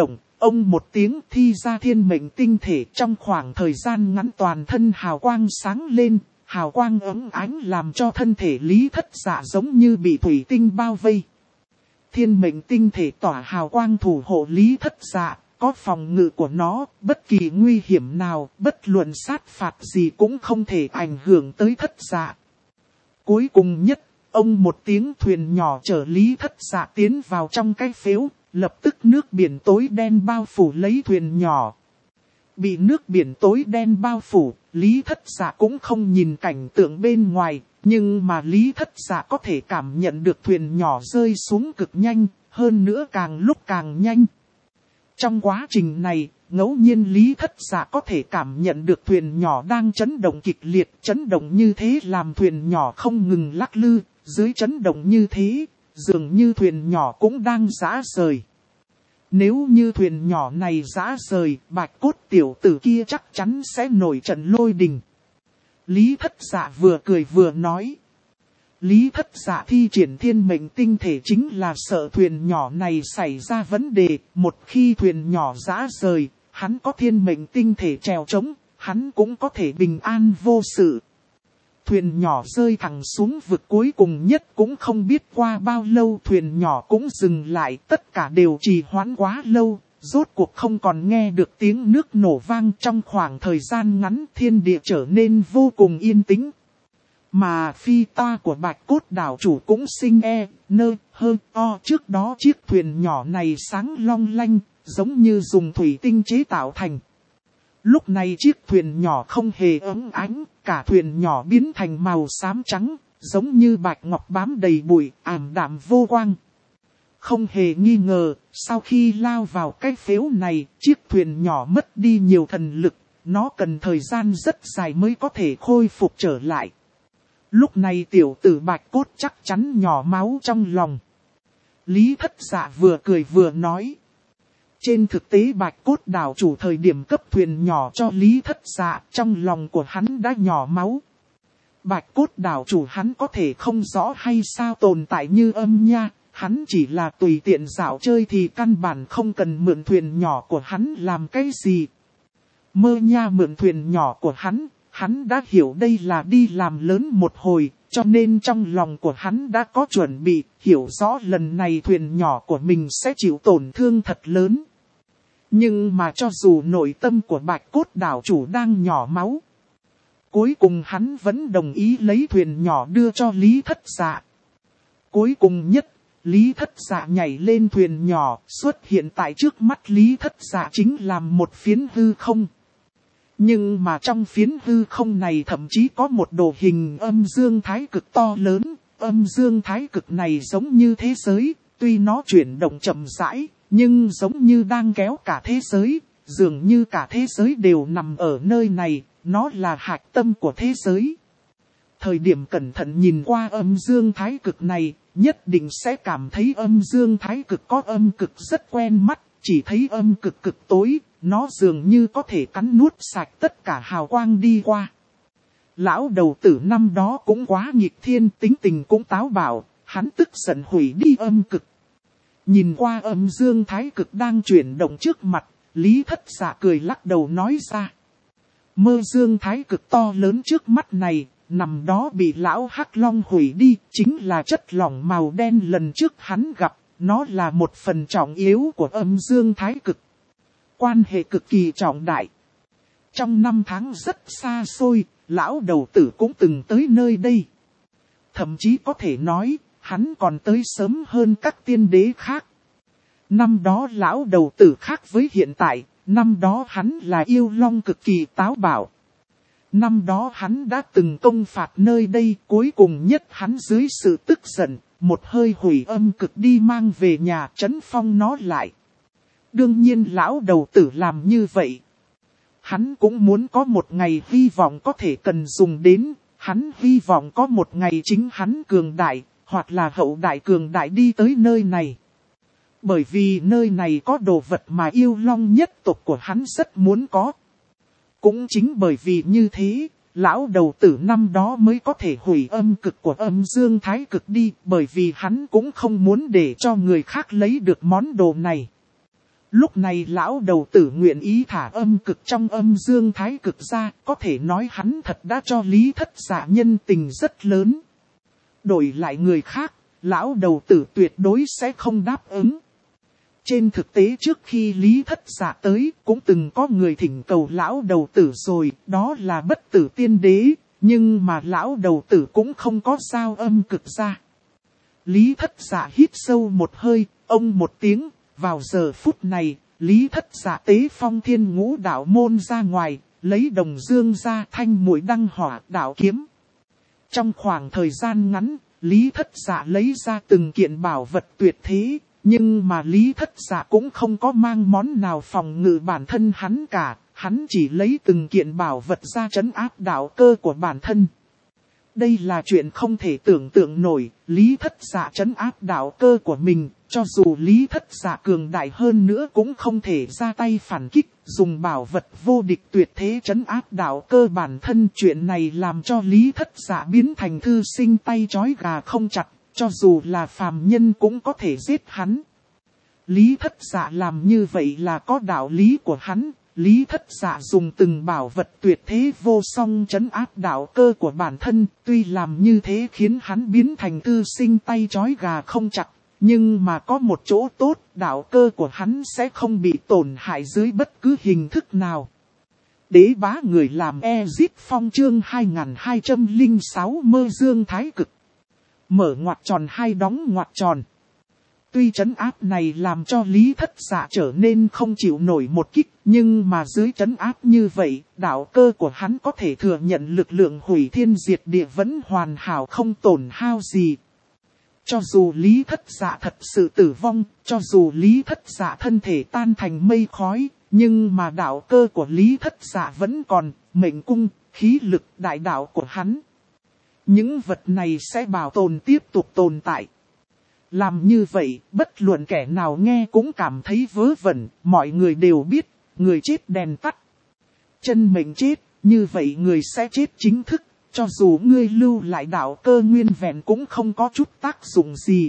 Ông một tiếng thi ra thiên mệnh tinh thể, trong khoảng thời gian ngắn toàn thân hào quang sáng lên, hào quang ấm ánh làm cho thân thể Lý Thất Dạ giống như bị thủy tinh bao vây. Thiên mệnh tinh thể tỏa hào quang thủ hộ Lý Thất Dạ, có phòng ngự của nó, bất kỳ nguy hiểm nào, bất luận sát phạt gì cũng không thể ảnh hưởng tới Thất Dạ. Cuối cùng nhất, ông một tiếng thuyền nhỏ chở Lý Thất Dạ tiến vào trong cái phếu, lập tức nước biển tối đen bao phủ lấy thuyền nhỏ. Bị nước biển tối đen bao phủ, Lý Thất Dạ cũng không nhìn cảnh tượng bên ngoài, nhưng mà Lý Thất Dạ có thể cảm nhận được thuyền nhỏ rơi xuống cực nhanh, hơn nữa càng lúc càng nhanh. Trong quá trình này, ngẫu nhiên Lý Thất Dạ có thể cảm nhận được thuyền nhỏ đang chấn động kịch liệt, chấn động như thế làm thuyền nhỏ không ngừng lắc lư, dưới chấn động như thế, dường như thuyền nhỏ cũng đang giã rời. Nếu như thuyền nhỏ này giã rời, Bạch Cốt tiểu tử kia chắc chắn sẽ nổi trận lôi đình. Lý Thất Dạ vừa cười vừa nói. Lý Thất Dạ thi triển thiên mệnh tinh thể chính là sợ thuyền nhỏ này xảy ra vấn đề. Một khi thuyền nhỏ giã rời, hắn có thiên mệnh tinh thể trèo trống, hắn cũng có thể bình an vô sự. Thuyền nhỏ rơi thẳng xuống vực cuối cùng nhất cũng không biết qua bao lâu thuyền nhỏ cũng dừng lại, tất cả đều trì hoãn quá lâu, rốt cuộc không còn nghe được tiếng nước nổ vang. Trong khoảng thời gian ngắn thiên địa trở nên vô cùng yên tĩnh. Mà phi toa của Bạch Cốt đảo chủ cũng sinh trước đó chiếc thuyền nhỏ này sáng long lanh, giống như dùng thủy tinh chế tạo thành. Lúc này chiếc thuyền nhỏ không hề ấm ánh, cả thuyền nhỏ biến thành màu xám trắng, giống như bạch ngọc bám đầy bụi, ảm đạm vô quang. Không hề nghi ngờ, sau khi lao vào cái phếu này, chiếc thuyền nhỏ mất đi nhiều thần lực, nó cần thời gian rất dài mới có thể khôi phục trở lại. Lúc này tiểu tử Bạch Cốt chắc chắn nhỏ máu trong lòng. Lý Thất Dạ vừa cười vừa nói. Trên thực tế Bạch Cốt đảo chủ thời điểm cấp thuyền nhỏ cho Lý Thất Dạ, trong lòng của hắn đã nhỏ máu. Bạch Cốt đảo chủ hắn có thể không rõ hay sao tồn tại như âm nha, hắn chỉ là tùy tiện dạo chơi thì căn bản không cần mượn thuyền nhỏ của hắn làm cái gì. Mơ nha mượn thuyền nhỏ của hắn đã hiểu đây là đi làm lớn một hồi, cho nên trong lòng của hắn đã có chuẩn bị, hiểu rõ lần này thuyền nhỏ của mình sẽ chịu tổn thương thật lớn. Nhưng mà cho dù nội tâm của Bạch Cốt đảo chủ đang nhỏ máu, cuối cùng hắn vẫn đồng ý lấy thuyền nhỏ đưa cho Lý Thất Dạ. Cuối cùng nhất, Lý Thất Dạ nhảy lên thuyền nhỏ, xuất hiện tại trước mắt Lý Thất Dạ chính là một phiến hư không. Nhưng mà trong phiến hư không này thậm chí có một đồ hình âm dương thái cực to lớn. Âm dương thái cực này giống như thế giới, tuy nó chuyển động chậm rãi, nhưng giống như đang kéo cả thế giới, dường như cả thế giới đều nằm ở nơi này, nó là hạch tâm của thế giới. Thời điểm cẩn thận nhìn qua âm dương thái cực này, nhất định sẽ cảm thấy âm dương thái cực có âm cực rất quen mắt, chỉ thấy âm cực cực tối, nó dường như có thể cắn nuốt sạch tất cả hào quang đi qua. Lão đầu tử năm đó cũng quá nghịch thiên, tính tình cũng táo bạo, hắn tức giận hủy đi âm cực. Nhìn qua âm dương thái cực đang chuyển động trước mặt, Lý Thất Dạ cười lắc đầu nói ra. Mơ dương thái cực to lớn trước mắt này, nằm đó bị lão Hắc Long hủy đi, chính là chất lỏng màu đen lần trước hắn gặp, nó là một phần trọng yếu của âm dương thái cực. Quan hệ cực kỳ trọng đại. Trong năm tháng rất xa xôi, lão đầu tử cũng từng tới nơi đây. Thậm chí có thể nói, hắn còn tới sớm hơn các tiên đế khác. Năm đó lão đầu tử khác với hiện tại, năm đó hắn là yêu long cực kỳ táo bạo. Năm đó hắn đã từng công phạt nơi đây, cuối cùng nhất hắn dưới sự tức giận, một hơi hủy âm cực đi mang về nhà trấn phong nó lại. Đương nhiên lão đầu tử làm như vậy. Hắn cũng muốn có một ngày hy vọng có thể cần dùng đến, hắn hy vọng có một ngày chính hắn cường đại, hoặc là hậu đại cường đại đi tới nơi này. Bởi vì nơi này có đồ vật mà yêu long nhất tộc của hắn rất muốn có. Cũng chính bởi vì như thế, lão đầu tử năm đó mới có thể hủy âm cực của âm dương thái cực đi, bởi vì hắn cũng không muốn để cho người khác lấy được món đồ này. Lúc này lão đầu tử nguyện ý thả âm cực trong âm dương thái cực ra, có thể nói hắn thật đã cho Lý Thất Dạ nhân tình rất lớn. Đổi lại người khác, lão đầu tử tuyệt đối sẽ không đáp ứng. Trên thực tế trước khi Lý Thất Dạ tới, cũng từng có người thỉnh cầu lão đầu tử rồi, đó là Bất Tử Tiên Đế, nhưng mà lão đầu tử cũng không có giao âm cực ra. Lý Thất Dạ hít sâu một hơi, ông một tiếng, vào giờ phút này, Lý Thất Dạ tế phong thiên ngũ đạo môn ra ngoài, lấy đồng dương ra thanh mũi đăng hỏa đạo kiếm. Trong khoảng thời gian ngắn, Lý Thất Dạ lấy ra từng kiện bảo vật tuyệt thế, nhưng mà Lý Thất Dạ cũng không có mang món nào phòng ngự bản thân hắn cả, hắn chỉ lấy từng kiện bảo vật ra trấn áp đạo cơ của bản thân. Đây là chuyện không thể tưởng tượng nổi, Lý Thất Dạ trấn áp đạo cơ của mình, cho dù Lý Thất Dạ cường đại hơn nữa cũng không thể ra tay phản kích, dùng bảo vật vô địch tuyệt thế trấn áp đạo cơ bản thân. Chuyện này làm cho Lý Thất Dạ biến thành thư sinh tay trói gà không chặt, cho dù là phàm nhân cũng có thể giết hắn. Lý Thất Dạ làm như vậy là có đạo lý của hắn. Lý Thất Dạ dùng từng bảo vật tuyệt thế vô song trấn áp đạo cơ của bản thân, tuy làm như thế khiến hắn biến thành thư sinh tay trói gà không chặt, nhưng mà có một chỗ tốt, đạo cơ của hắn sẽ không bị tổn hại dưới bất cứ hình thức nào. Đế bá người làm Ezit Phong chương 2206 mơ dương thái cực. Mở ngoặc tròn hai đóng ngoặc tròn. Tuy trấn áp này làm cho Lý Thất Dạ trở nên không chịu nổi một kích, nhưng mà dưới trấn áp như vậy, đạo cơ của hắn có thể thừa nhận lực lượng hủy thiên diệt địa vẫn hoàn hảo không tổn hao gì. Cho dù Lý Thất Dạ thật sự tử vong, cho dù Lý Thất Dạ thân thể tan thành mây khói, nhưng mà đạo cơ của Lý Thất Dạ vẫn còn, mệnh cung, khí lực, đại đạo của hắn. Những vật này sẽ bảo tồn tiếp tục tồn tại. Làm như vậy, bất luận kẻ nào nghe cũng cảm thấy vớ vẩn, mọi người đều biết, người chết đèn tắt. Chân mệnh chết, như vậy người sẽ chết chính thức, cho dù ngươi lưu lại đạo cơ nguyên vẹn cũng không có chút tác dụng gì.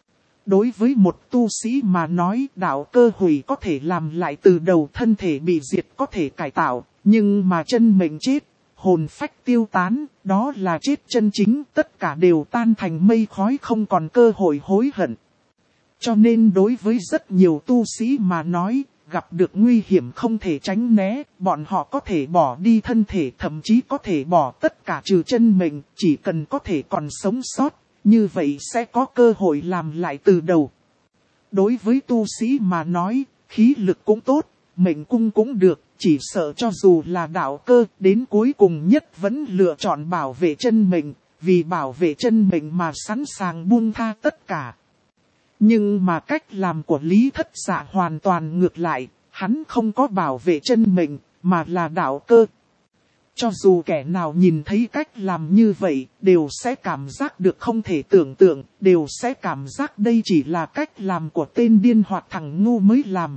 Đối với một tu sĩ mà nói đạo cơ hủy có thể làm lại từ đầu, thân thể bị diệt có thể cải tạo, nhưng mà chân mệnh chết, hồn phách tiêu tán, đó là chết chân chính, tất cả đều tan thành mây khói không còn cơ hội hối hận. Cho nên đối với rất nhiều tu sĩ mà nói, gặp được nguy hiểm không thể tránh né, bọn họ có thể bỏ đi thân thể, thậm chí có thể bỏ tất cả trừ chân mệnh, chỉ cần có thể còn sống sót, như vậy sẽ có cơ hội làm lại từ đầu. Đối với tu sĩ mà nói, khí lực cũng tốt, mệnh cung cũng được, chỉ sợ cho dù là đạo cơ, đến cuối cùng nhất vẫn lựa chọn bảo vệ chân mệnh, vì bảo vệ chân mệnh mà sẵn sàng buông tha tất cả. Nhưng mà cách làm của Lý Thất Dạ hoàn toàn ngược lại, hắn không có bảo vệ chân mệnh, mà là đạo cơ. Cho dù kẻ nào nhìn thấy cách làm như vậy, đều sẽ cảm giác được không thể tưởng tượng, đều sẽ cảm giác đây chỉ là cách làm của tên điên hoặc thằng ngu mới làm.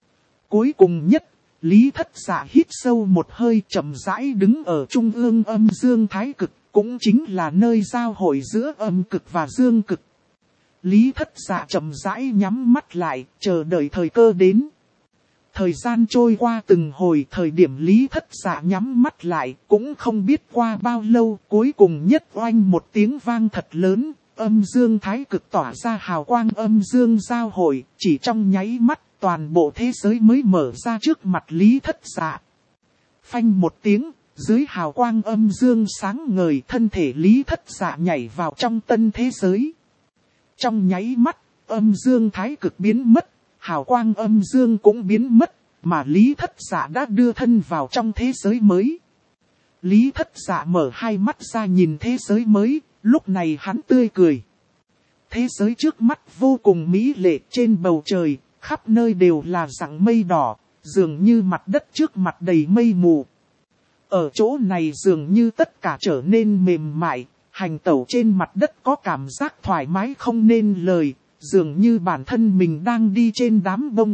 Cuối cùng nhất, Lý Thất Dạ hít sâu một hơi, chậm rãi đứng ở trung ương âm dương thái cực, cũng chính là nơi giao hội giữa âm cực và dương cực. Lý Thất Dạ chậm rãi nhắm mắt lại, chờ đợi thời cơ đến. Thời gian trôi qua từng hồi, thời điểm Lý Thất Dạ nhắm mắt lại, cũng không biết qua bao lâu, cuối cùng nhất oanh một tiếng vang thật lớn, âm dương thái cực tỏa ra hào quang âm dương giao hội, chỉ trong nháy mắt, toàn bộ thế giới mới mở ra trước mặt Lý Thất Dạ. Phanh một tiếng, dưới hào quang âm dương sáng ngời, thân thể Lý Thất Dạ nhảy vào trong tân thế giới. Trong nháy mắt, âm dương thái cực biến mất, hào quang âm dương cũng biến mất, mà Lý Thất Dạ đã đưa thân vào trong thế giới mới. Lý Thất Dạ mở hai mắt ra nhìn thế giới mới, lúc này hắn tươi cười. Thế giới trước mắt vô cùng mỹ lệ, trên bầu trời, khắp nơi đều là rặng mây đỏ, dường như mặt đất trước mặt đầy mây mù. Ở chỗ này dường như tất cả trở nên mềm mại, hành tẩu trên mặt đất có cảm giác thoải mái không nên lời, dường như bản thân mình đang đi trên đám bông.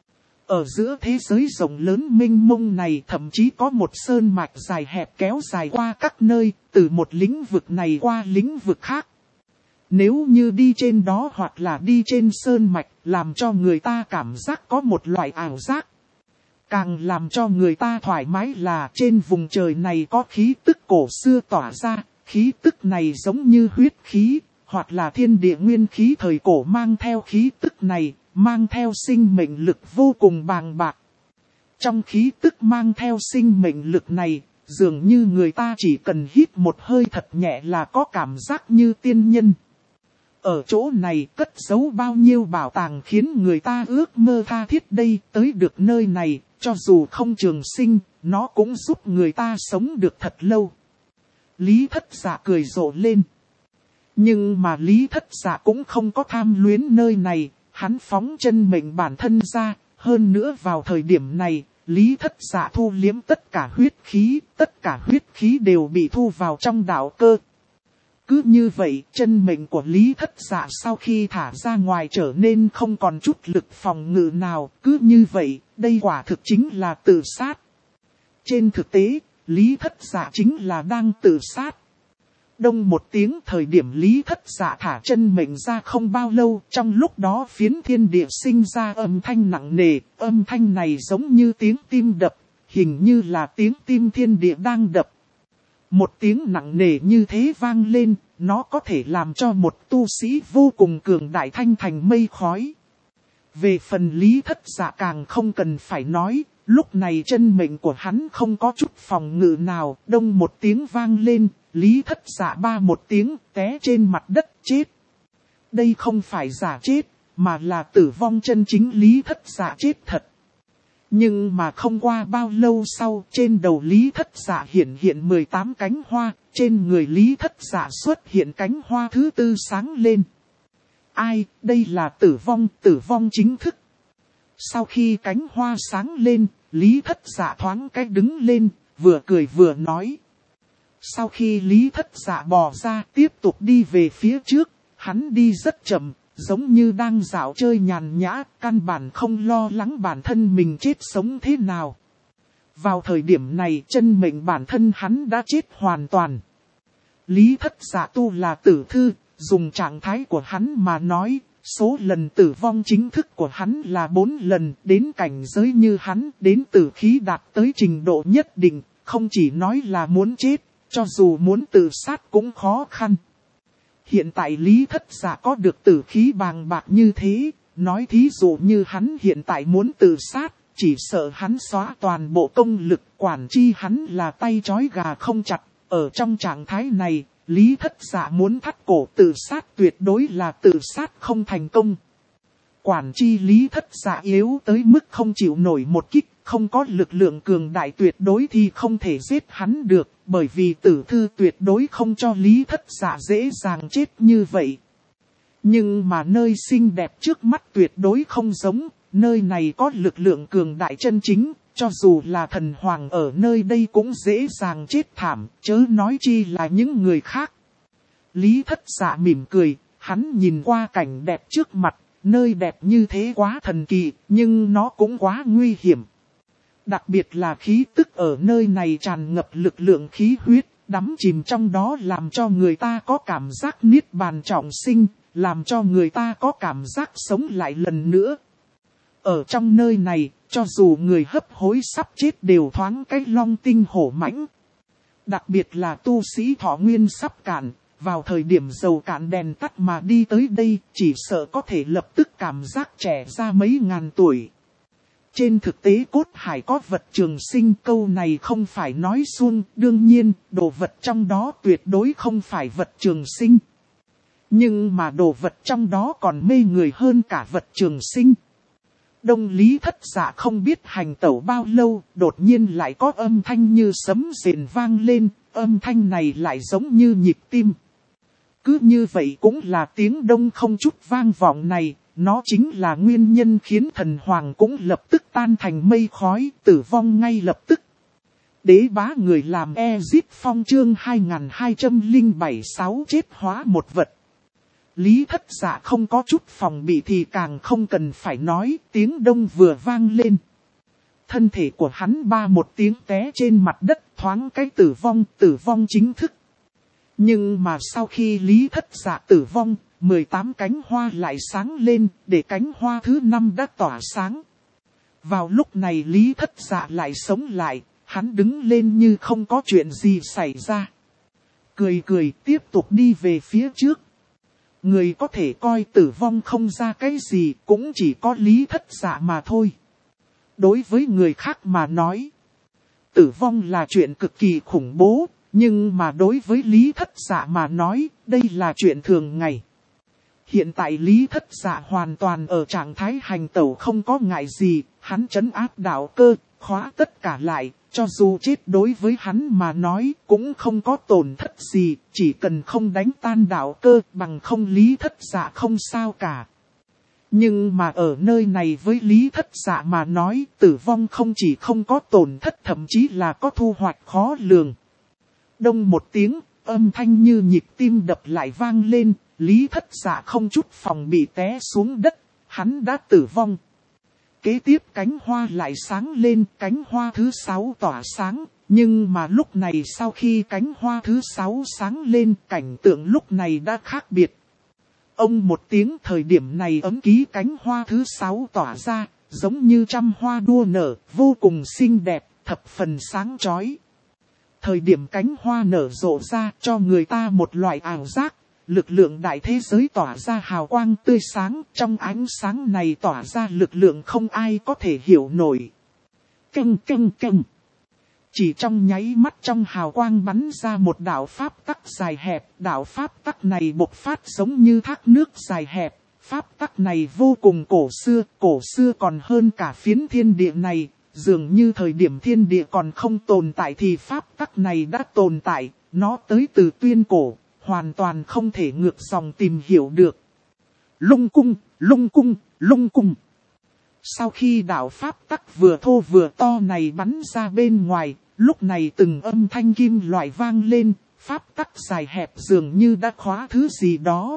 Ở giữa thế giới rộng lớn mênh mông này thậm chí có một sơn mạch dài hẹp kéo dài qua các nơi, từ một lĩnh vực này qua lĩnh vực khác. Nếu như đi trên đó hoặc là đi trên sơn mạch, làm cho người ta cảm giác có một loại ảo giác. Càng làm cho người ta thoải mái là trên vùng trời này có khí tức cổ xưa tỏa ra, khí tức này giống như huyết khí, hoặc là thiên địa nguyên khí thời cổ mang theo khí tức này, mang theo sinh mệnh lực vô cùng bàng bạc. Trong khí tức mang theo sinh mệnh lực này, dường như người ta chỉ cần hít một hơi thật nhẹ là có cảm giác như tiên nhân. Ở chỗ này cất giấu bao nhiêu bảo tàng khiến người ta ước mơ tha thiết đây, tới được nơi này, cho dù không trường sinh, nó cũng giúp người ta sống được thật lâu. Lý Thất Dạ cười rộ lên. Nhưng mà Lý Thất Dạ cũng không có tham luyến nơi này, hắn phóng chân mệnh bản thân ra, hơn nữa vào thời điểm này, Lý Thất Dạ thu liếm tất cả huyết khí đều bị thu vào trong đạo cơ. Cứ như vậy, chân mệnh của Lý Thất Dạ sau khi thả ra ngoài trở nên không còn chút lực phòng ngự nào, cứ như vậy, đây quả thực chính là tự sát. Trên thực tế, Lý Thất Dạ chính là đang tự sát. Đông một tiếng thời điểm Lý Thất Dạ thả chân mệnh ra không bao lâu, trong lúc đó phiến thiên địa sinh ra âm thanh nặng nề, âm thanh này giống như tiếng tim đập, hình như là tiếng tim thiên địa đang đập. Một tiếng nặng nề như thế vang lên, nó có thể làm cho một tu sĩ vô cùng cường đại thanh thành mây khói. Về phần Lý Thất Dạ càng không cần phải nói, lúc này chân mệnh của hắn không có chút phòng ngự nào, đông một tiếng vang lên, Lý Thất Dạ ba một tiếng té trên mặt đất chết. Đây không phải giả chết, mà là tử vong chân chính Lý Thất Dạ chết thật. Nhưng mà không qua bao lâu sau, trên đầu Lý Thất Dạ hiện 18 cánh hoa, trên người Lý Thất Dạ xuất hiện cánh hoa thứ tư sáng lên. Ai, đây là tử vong chính thức. Sau khi cánh hoa sáng lên, Lý Thất Dạ thoáng cái đứng lên, vừa cười vừa nói. Sau khi Lý Thất Dạ bò ra tiếp tục đi về phía trước, hắn đi rất chậm, giống như đang dạo chơi nhàn nhã, căn bản không lo lắng bản thân mình chết sống thế nào. Vào thời điểm này chân mệnh bản thân hắn đã chết hoàn toàn. Lý Thất Dạ tu là tử thư, dùng trạng thái của hắn mà nói, số lần tử vong chính thức của hắn là 4 lần, đến cảnh giới như hắn, đến tử khí đạt tới trình độ nhất định, không chỉ nói là muốn chết, cho dù muốn tự sát cũng khó khăn. Hiện tại Lý Thất Dạ có được tử khí bàng bạc như thế, nói thí dụ như hắn hiện tại muốn tự sát, chỉ sợ hắn xóa toàn bộ công lực, quản chi hắn là tay trói gà không chặt. Ở trong trạng thái này, Lý Thất Dạ muốn thắt cổ tự sát tuyệt đối là tự sát không thành công. Quản chi Lý Thất Dạ yếu tới mức không chịu nổi một kích, không có lực lượng cường đại tuyệt đối thì không thể giết hắn được, bởi vì tử thư tuyệt đối không cho Lý Thất Dạ dễ dàng chết như vậy. Nhưng mà nơi xinh đẹp trước mắt tuyệt đối không giống, nơi này có lực lượng cường đại chân chính, cho dù là thần hoàng ở nơi đây cũng dễ dàng chết thảm, chớ nói chi là những người khác. Lý Thất Dạ mỉm cười, hắn nhìn qua cảnh đẹp trước mặt, nơi đẹp như thế quá thần kỳ, nhưng nó cũng quá nguy hiểm. Đặc biệt là khí tức ở nơi này tràn ngập lực lượng khí huyết, đắm chìm trong đó làm cho người ta có cảm giác niết bàn trọng sinh, làm cho người ta có cảm giác sống lại lần nữa. Ở trong nơi này, cho dù người hấp hối sắp chết đều thoáng cái long tinh hổ mãnh. Đặc biệt là tu sĩ thọ nguyên sắp cạn, vào thời điểm dầu cạn đèn tắt mà đi tới đây, chỉ sợ có thể lập tức cảm giác trẻ ra mấy ngàn tuổi. Trên thực tế cốt hải có vật trường sinh, câu này không phải nói suông, đương nhiên, đồ vật trong đó tuyệt đối không phải vật trường sinh. Nhưng mà đồ vật trong đó còn mê người hơn cả vật trường sinh. Đông Lý Thất Dạ không biết hành tẩu bao lâu, đột nhiên lại có âm thanh như sấm rền vang lên, âm thanh này lại giống như nhịp tim. Cứ như vậy cũng là tiếng đông không chút vang vọng này, nó chính là nguyên nhân khiến thần hoàng cũng lập tức tan thành mây khói, tử vong ngay lập tức. Đế bá người làm Ezip Phong chương 2207-6 chết hóa một vật. Lý Thất Dạ không có chút phòng bị thì càng không cần phải nói, tiếng đông vừa vang lên. Thân thể của hắn ba một tiếng té trên mặt đất, thoáng cái tử vong chính thức. Nhưng mà sau khi Lý Thất Dạ tử vong, 18 cánh hoa lại sáng lên, để cánh hoa thứ 5 đã tỏa sáng. Vào lúc này Lý Thất Dạ lại sống lại, hắn đứng lên như không có chuyện gì xảy ra. Cười cười tiếp tục đi về phía trước. Người có thể coi tử vong không ra cái gì cũng chỉ có Lý Thất Dạ mà thôi. Đối với người khác mà nói, tử vong là chuyện cực kỳ khủng bố, nhưng mà đối với Lý Thất Dạ mà nói, đây là chuyện thường ngày. Hiện tại Lý Thất Dạ hoàn toàn ở trạng thái hành tẩu không có ngại gì, hắn trấn áp đạo cơ, khóa tất cả lại, cho dù chết đối với hắn mà nói cũng không có tổn thất gì, chỉ cần không đánh tan đạo cơ bằng không Lý Thất Dạ không sao cả. Nhưng mà ở nơi này với Lý Thất Dạ mà nói, tử vong không chỉ không có tổn thất thậm chí là có thu hoạch khó lường. Đông một tiếng, âm thanh như nhịp tim đập lại vang lên, Lý Thất Dạ không chút phòng bị té xuống đất, hắn đã tử vong. Kế tiếp cánh hoa lại sáng lên, cánh hoa thứ 6 tỏa sáng, nhưng mà lúc này sau khi cánh hoa thứ 6 sáng lên, cảnh tượng lúc này đã khác biệt. Ông một tiếng thời điểm này ấm ký cánh hoa thứ 6 tỏa ra, giống như trăm hoa đua nở, vô cùng xinh đẹp, thập phần sáng chói. Thời điểm cánh hoa nở rộ ra cho người ta một loại ảo giác, lực lượng đại thế giới tỏa ra hào quang tươi sáng, trong ánh sáng này tỏa ra lực lượng không ai có thể hiểu nổi. Căng căng căng. Chỉ trong nháy mắt trong hào quang bắn ra một đạo pháp tắc dài hẹp, đạo pháp tắc này bộc phát giống như thác nước dài hẹp, pháp tắc này vô cùng cổ xưa còn hơn cả phiến thiên địa này, dường như thời điểm thiên địa còn không tồn tại thì pháp tắc này đã tồn tại, nó tới từ tuyên cổ, hoàn toàn không thể ngược dòng tìm hiểu được. Lung cung, lung cung, lung cung. Sau khi đạo pháp tắc vừa thô vừa to này bắn ra bên ngoài, lúc này từng âm thanh kim loại vang lên, pháp tắc dài hẹp dường như đã khóa thứ gì đó.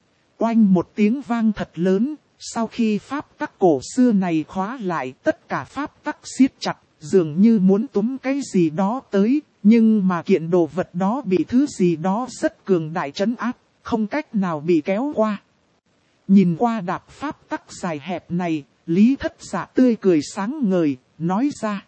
Oanh một tiếng vang thật lớn, sau khi pháp tắc cổ xưa này khóa lại, tất cả pháp tắc siết chặt, dường như muốn túm cái gì đó tới, nhưng mà kiện đồ vật đó bị thứ gì đó rất cường đại trấn áp, không cách nào bị kéo qua. Nhìn qua đạp pháp tắc dài hẹp này, Lý Thất Dạ tươi cười sáng ngời, nói ra.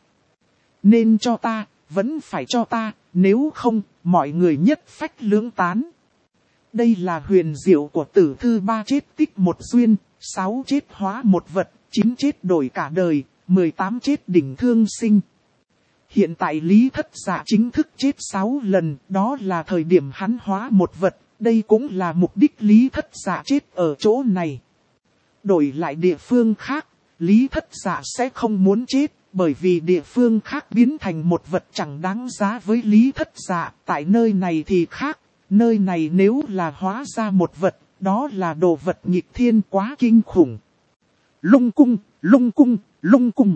Nên cho ta, vẫn phải cho ta, nếu không, mọi người nhất phách lưỡng tán. Đây là huyền diệu của tử thư 3 chết tích một duyên, 6 chết hóa một vật, 9 chết đổi cả đời, 18 chết đỉnh thương sinh. Hiện tại Lý Thất Dạ chính thức chết 6 lần, đó là thời điểm hắn hóa một vật, đây cũng là mục đích Lý Thất Dạ chết ở chỗ này. Đổi lại địa phương khác, Lý Thất Dạ sẽ không muốn chết, bởi vì địa phương khác biến thành một vật chẳng đáng giá với Lý Thất Dạ, tại nơi này thì khác, nơi này nếu là hóa ra một vật, đó là đồ vật nghịch thiên quá kinh khủng. Lung cung, lung cung, lung cung.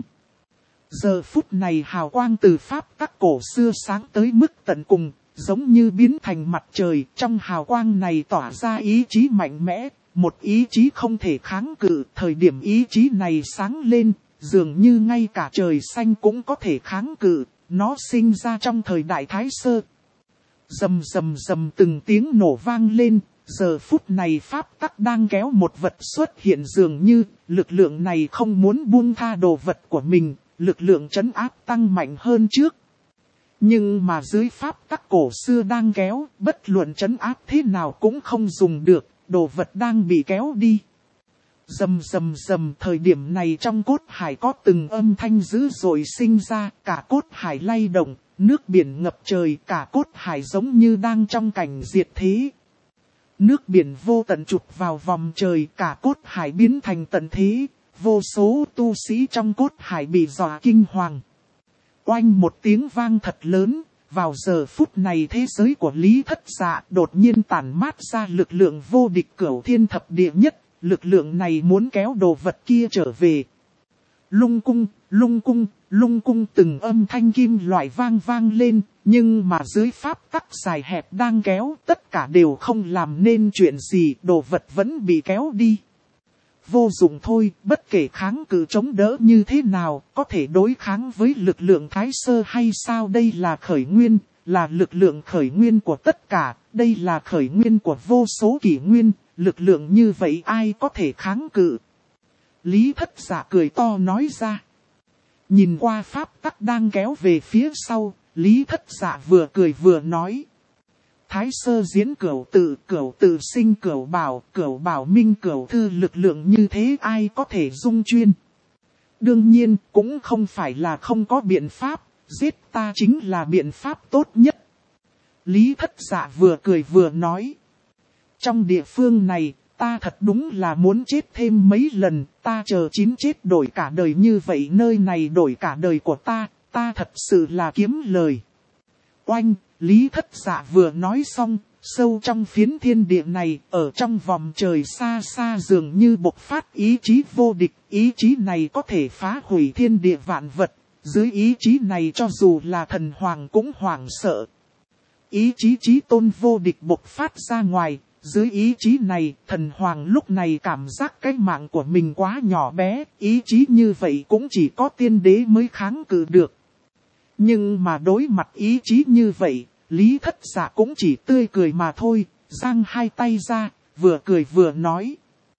Giờ phút này hào quang từ pháp tắc cổ xưa sáng tới mức tận cùng, giống như biến thành mặt trời, trong hào quang này tỏa ra ý chí mạnh mẽ, một ý chí không thể kháng cự, thời điểm ý chí này sáng lên, dường như ngay cả trời xanh cũng có thể kháng cự, nó sinh ra trong thời đại Thái Sơ. Rầm rầm rầm từng tiếng nổ vang lên, giờ phút này pháp tắc đang kéo một vật xuất hiện dường như, lực lượng này không muốn buông tha đồ vật của mình, lực lượng trấn áp tăng mạnh hơn trước. Nhưng mà dưới pháp tắc cổ xưa đang kéo, bất luận trấn áp thế nào cũng không dùng được, đồ vật đang bị kéo đi. Rầm rầm rầm thời điểm này trong cốt hải có từng âm thanh dữ dội sinh ra, cả cốt hải lay động, nước biển ngập trời, cả cốt hải giống như đang trong cảnh diệt thế. Nước biển vô tận chụp vào vòng trời, cả cốt hải biến thành tận thế, vô số tu sĩ trong cốt hải bị dọa kinh hoàng. Oanh một tiếng vang thật lớn, vào giờ phút này thế giới của Lý Thất Dạ đột nhiên tản mát ra lực lượng vô địch cửu thiên thập địa nhất, lực lượng này muốn kéo đồ vật kia trở về. Lung cung, lung cung, lung cung từng âm thanh kim loại vang lên, nhưng mà dưới pháp tắc dài hẹp đang kéo, tất cả đều không làm nên chuyện gì, đồ vật vẫn bị kéo đi. Vô dụng thôi, bất kể kháng cự chống đỡ như thế nào, có thể đối kháng với lực lượng Thái Sơ hay sao, đây là khởi nguyên, là lực lượng khởi nguyên của tất cả, đây là khởi nguyên của vô số kỷ nguyên, lực lượng như vậy ai có thể kháng cự. Lý Thất Dạ cười to nói ra. Nhìn qua pháp tắc đang kéo về phía sau, Lý Thất Dạ vừa cười vừa nói. Thái sơ diễn cửu tự sinh cửu bảo minh cửu thư, lực lượng như thế ai có thể dung chuyên. Đương nhiên cũng không phải là không có biện pháp, giết ta chính là biện pháp tốt nhất. Lý Thất Dạ vừa cười vừa nói. Trong địa phương này, ta thật đúng là muốn chết thêm mấy lần, ta chờ chín chết đổi cả đời như vậy, nơi này đổi cả đời của ta thật sự là kiếm lời. Oanh, Lý Thất Dạ vừa nói xong, sâu trong phiến thiên địa này, ở trong vòng trời xa xa dường như bộc phát ý chí vô địch, ý chí này có thể phá hủy thiên địa vạn vật, dưới ý chí này cho dù là thần hoàng cũng hoảng sợ. Ý chí chí tôn vô địch bộc phát ra ngoài, dưới ý chí này, thần hoàng lúc này cảm giác cái mạng của mình quá nhỏ bé, ý chí như vậy cũng chỉ có tiên đế mới kháng cự được. Nhưng mà đối mặt ý chí như vậy, Lý Thất Dạ cũng chỉ tươi cười mà thôi, giang hai tay ra, vừa cười vừa nói.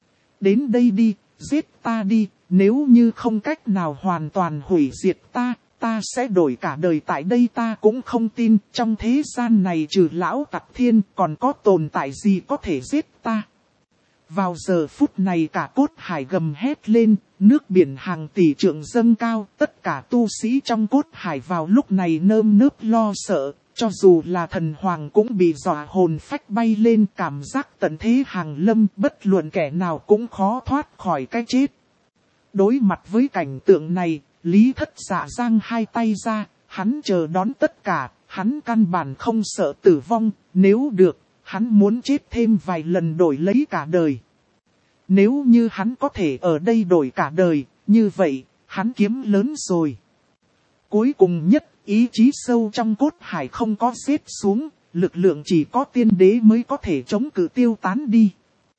Đến đây đi, giết ta đi, nếu như không cách nào hoàn toàn hủy diệt ta sẽ đổi cả đời tại đây, ta cũng không tin trong thế gian này trừ lão tặc thiên còn có tồn tại gì có thể giết ta. Vào giờ phút này cả cốt hải gầm hét lên, nước biển hàng tỷ trượng dâng cao, tất cả tu sĩ trong cốt hải vào lúc này nơm nớp lo sợ, cho dù là thần hoàng cũng bị dọa hồn phách bay lên, cảm giác tận thế hàng lâm, bất luận kẻ nào cũng khó thoát khỏi cái chết. Đối mặt với cảnh tượng này, Lý Thất Dạ giang hai tay ra, hắn chờ đón tất cả, hắn căn bản không sợ tử vong, nếu được, hắn muốn chết thêm vài lần đổi lấy cả đời. Nếu như hắn có thể ở đây đổi cả đời, như vậy, hắn kiếm lớn rồi. Cuối cùng nhất, ý chí sâu trong cốt hải không có xếp xuống, lực lượng chỉ có tiên đế mới có thể chống cự tiêu tán đi.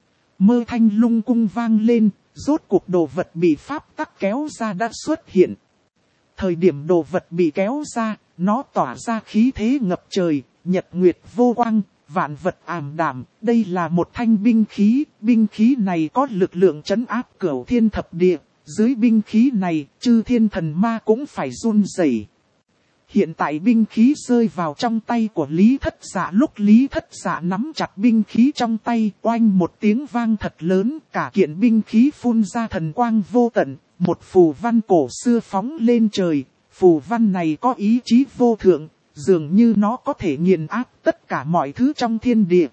Mơ thanh lung cung vang lên, rốt cuộc đồ vật bị pháp tắc kéo ra đã xuất hiện. Thời điểm đồ vật bị kéo ra, nó tỏa ra khí thế ngập trời, nhật nguyệt vô quang, vạn vật ảm đạm. Đây là một thanh binh khí này có lực lượng trấn áp cửu thiên thập địa. Dưới binh khí này, chư thiên thần ma cũng phải run rẩy. Hiện tại binh khí rơi vào trong tay của Lý Thất Dạ, lúc Lý Thất Dạ nắm chặt binh khí trong tay, oanh một tiếng vang thật lớn, cả kiện binh khí phun ra thần quang vô tận, một phù văn cổ xưa phóng lên trời, phù văn này có ý chí vô thượng, dường như nó có thể nghiền áp tất cả mọi thứ trong thiên địa.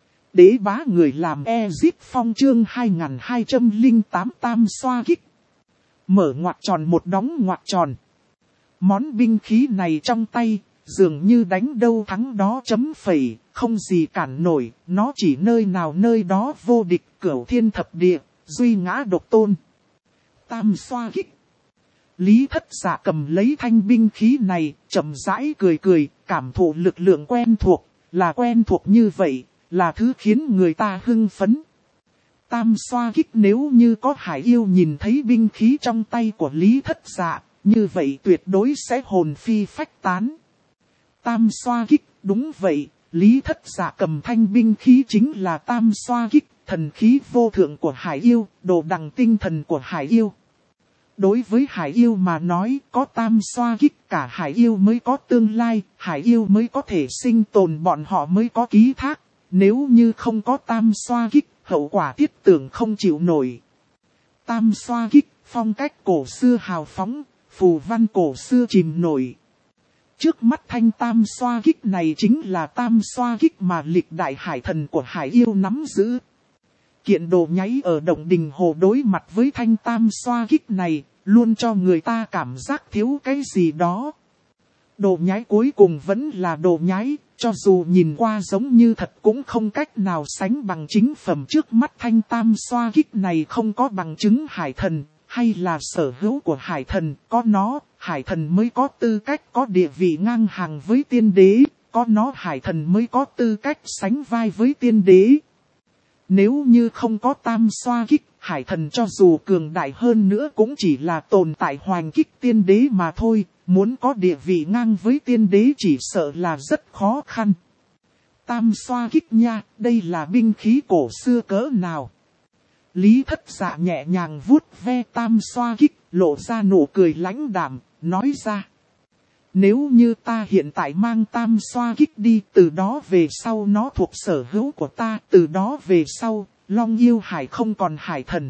Đế bá người làm Ezip Phong chương 2208 tam xoa kích. Mở ngoặc tròn một đóng ngoặc tròn. Món binh khí này trong tay, dường như đánh đâu thắng đó chấm phẩy, không gì cản nổi, nó chỉ nơi nào nơi đó vô địch, cửu thiên thập địa, duy ngã độc tôn. Tam xoa kích. Lý Thất Dạ cầm lấy thanh binh khí này, chậm rãi cười, cảm thụ lực lượng quen thuộc như vậy, là thứ khiến người ta hưng phấn. Tam xoa kích, nếu như có hải yêu nhìn thấy binh khí trong tay của Lý Thất Dạ, như vậy tuyệt đối sẽ hồn phi phách tán. Tam xoa kích, đúng vậy, Lý Thất Dạ cầm thanh binh khí chính là tam xoa kích, thần khí vô thượng của hải yêu, đồ đằng tinh thần của hải yêu. Đối với hải yêu mà nói, có tam xoa kích cả hải yêu mới có tương lai, hải yêu mới có thể sinh tồn, bọn họ mới có ký thác. Nếu như không có tam xoa kích, hậu quả thiết tưởng không chịu nổi. Tam xoa kích, phong cách cổ xưa hào phóng, phù văn cổ xưa chìm nổi. Trước mắt thanh tam xoa kích này chính là tam xoa kích mà lịch đại hải thần của hải yêu nắm giữ. Kiện đồ nháy ở động đình hồ đối mặt với thanh tam xoa kích này, luôn cho người ta cảm giác thiếu cái gì đó. Đồ nhái cuối cùng vẫn là đồ nhái, cho dù nhìn qua giống như thật cũng không cách nào sánh bằng chính phẩm. Trước mắt thanh tam xoa kích này không có bằng chứng hải thần, hay là sở hữu của hải thần, có nó, hải thần mới có tư cách có địa vị ngang hàng với tiên đế, có nó hải thần mới có tư cách sánh vai với tiên đế. Nếu như không có tam xoa kích, hải thần cho dù cường đại hơn nữa cũng chỉ là tồn tại hoành kích tiên đế mà thôi, muốn có địa vị ngang với tiên đế chỉ sợ là rất khó khăn. Tam xoa kích nha, đây là binh khí cổ xưa cỡ nào? Lý Thất Dạ nhẹ nhàng vuốt ve tam xoa kích, lộ ra nụ cười lãnh đạm, nói ra. Nếu như ta hiện tại mang tam xoa kích đi, từ đó về sau nó thuộc sở hữu của ta, từ đó về sau, Long Yêu Hải không còn hải thần.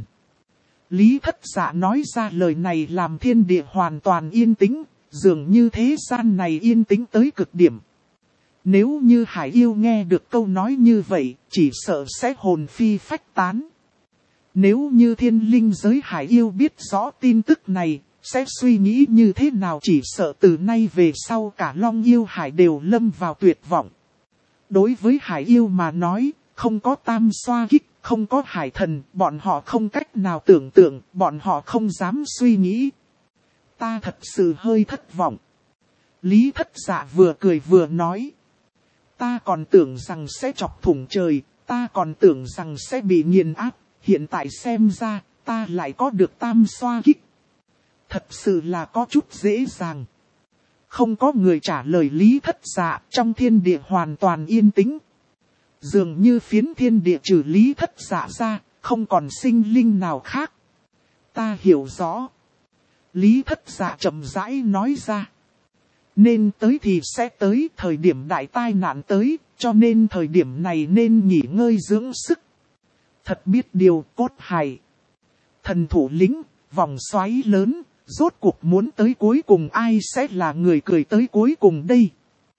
Lý Thất Dạ nói ra lời này làm thiên địa hoàn toàn yên tĩnh, dường như thế gian này yên tĩnh tới cực điểm. Nếu như Hải Yêu nghe được câu nói như vậy, chỉ sợ sẽ hồn phi phách tán. Nếu như thiên linh giới Hải Yêu biết rõ tin tức này, sẽ suy nghĩ như thế nào, chỉ sợ từ nay về sau cả Long Yêu Hải đều lâm vào tuyệt vọng. Đối với Hải Yêu mà nói, không có tam xoa kích, không có hải thần, bọn họ không cách nào tưởng tượng, bọn họ không dám suy nghĩ. Ta thật sự hơi thất vọng. Lý Thất Dạ vừa cười vừa nói. Ta còn tưởng rằng sẽ chọc thủng trời, ta còn tưởng rằng sẽ bị nghiền áp, hiện tại xem ra, ta lại có được tam xoa kích. Thật sự là có chút dễ dàng. Không có người trả lời Lý Thất Dạ, trong thiên địa hoàn toàn yên tĩnh. Dường như phiến thiên địa trừ Lý Thất Dạ ra, không còn sinh linh nào khác. Ta hiểu rõ. Lý Thất Dạ chậm rãi nói ra. Nên tới thì sẽ tới, thời điểm đại tai nạn tới, cho nên thời điểm này nên nghỉ ngơi dưỡng sức. Thật biết điều cốt hài. Thần thủ lĩnh, vòng xoáy lớn, rốt cuộc muốn tới cuối cùng ai sẽ là người cười tới cuối cùng đây?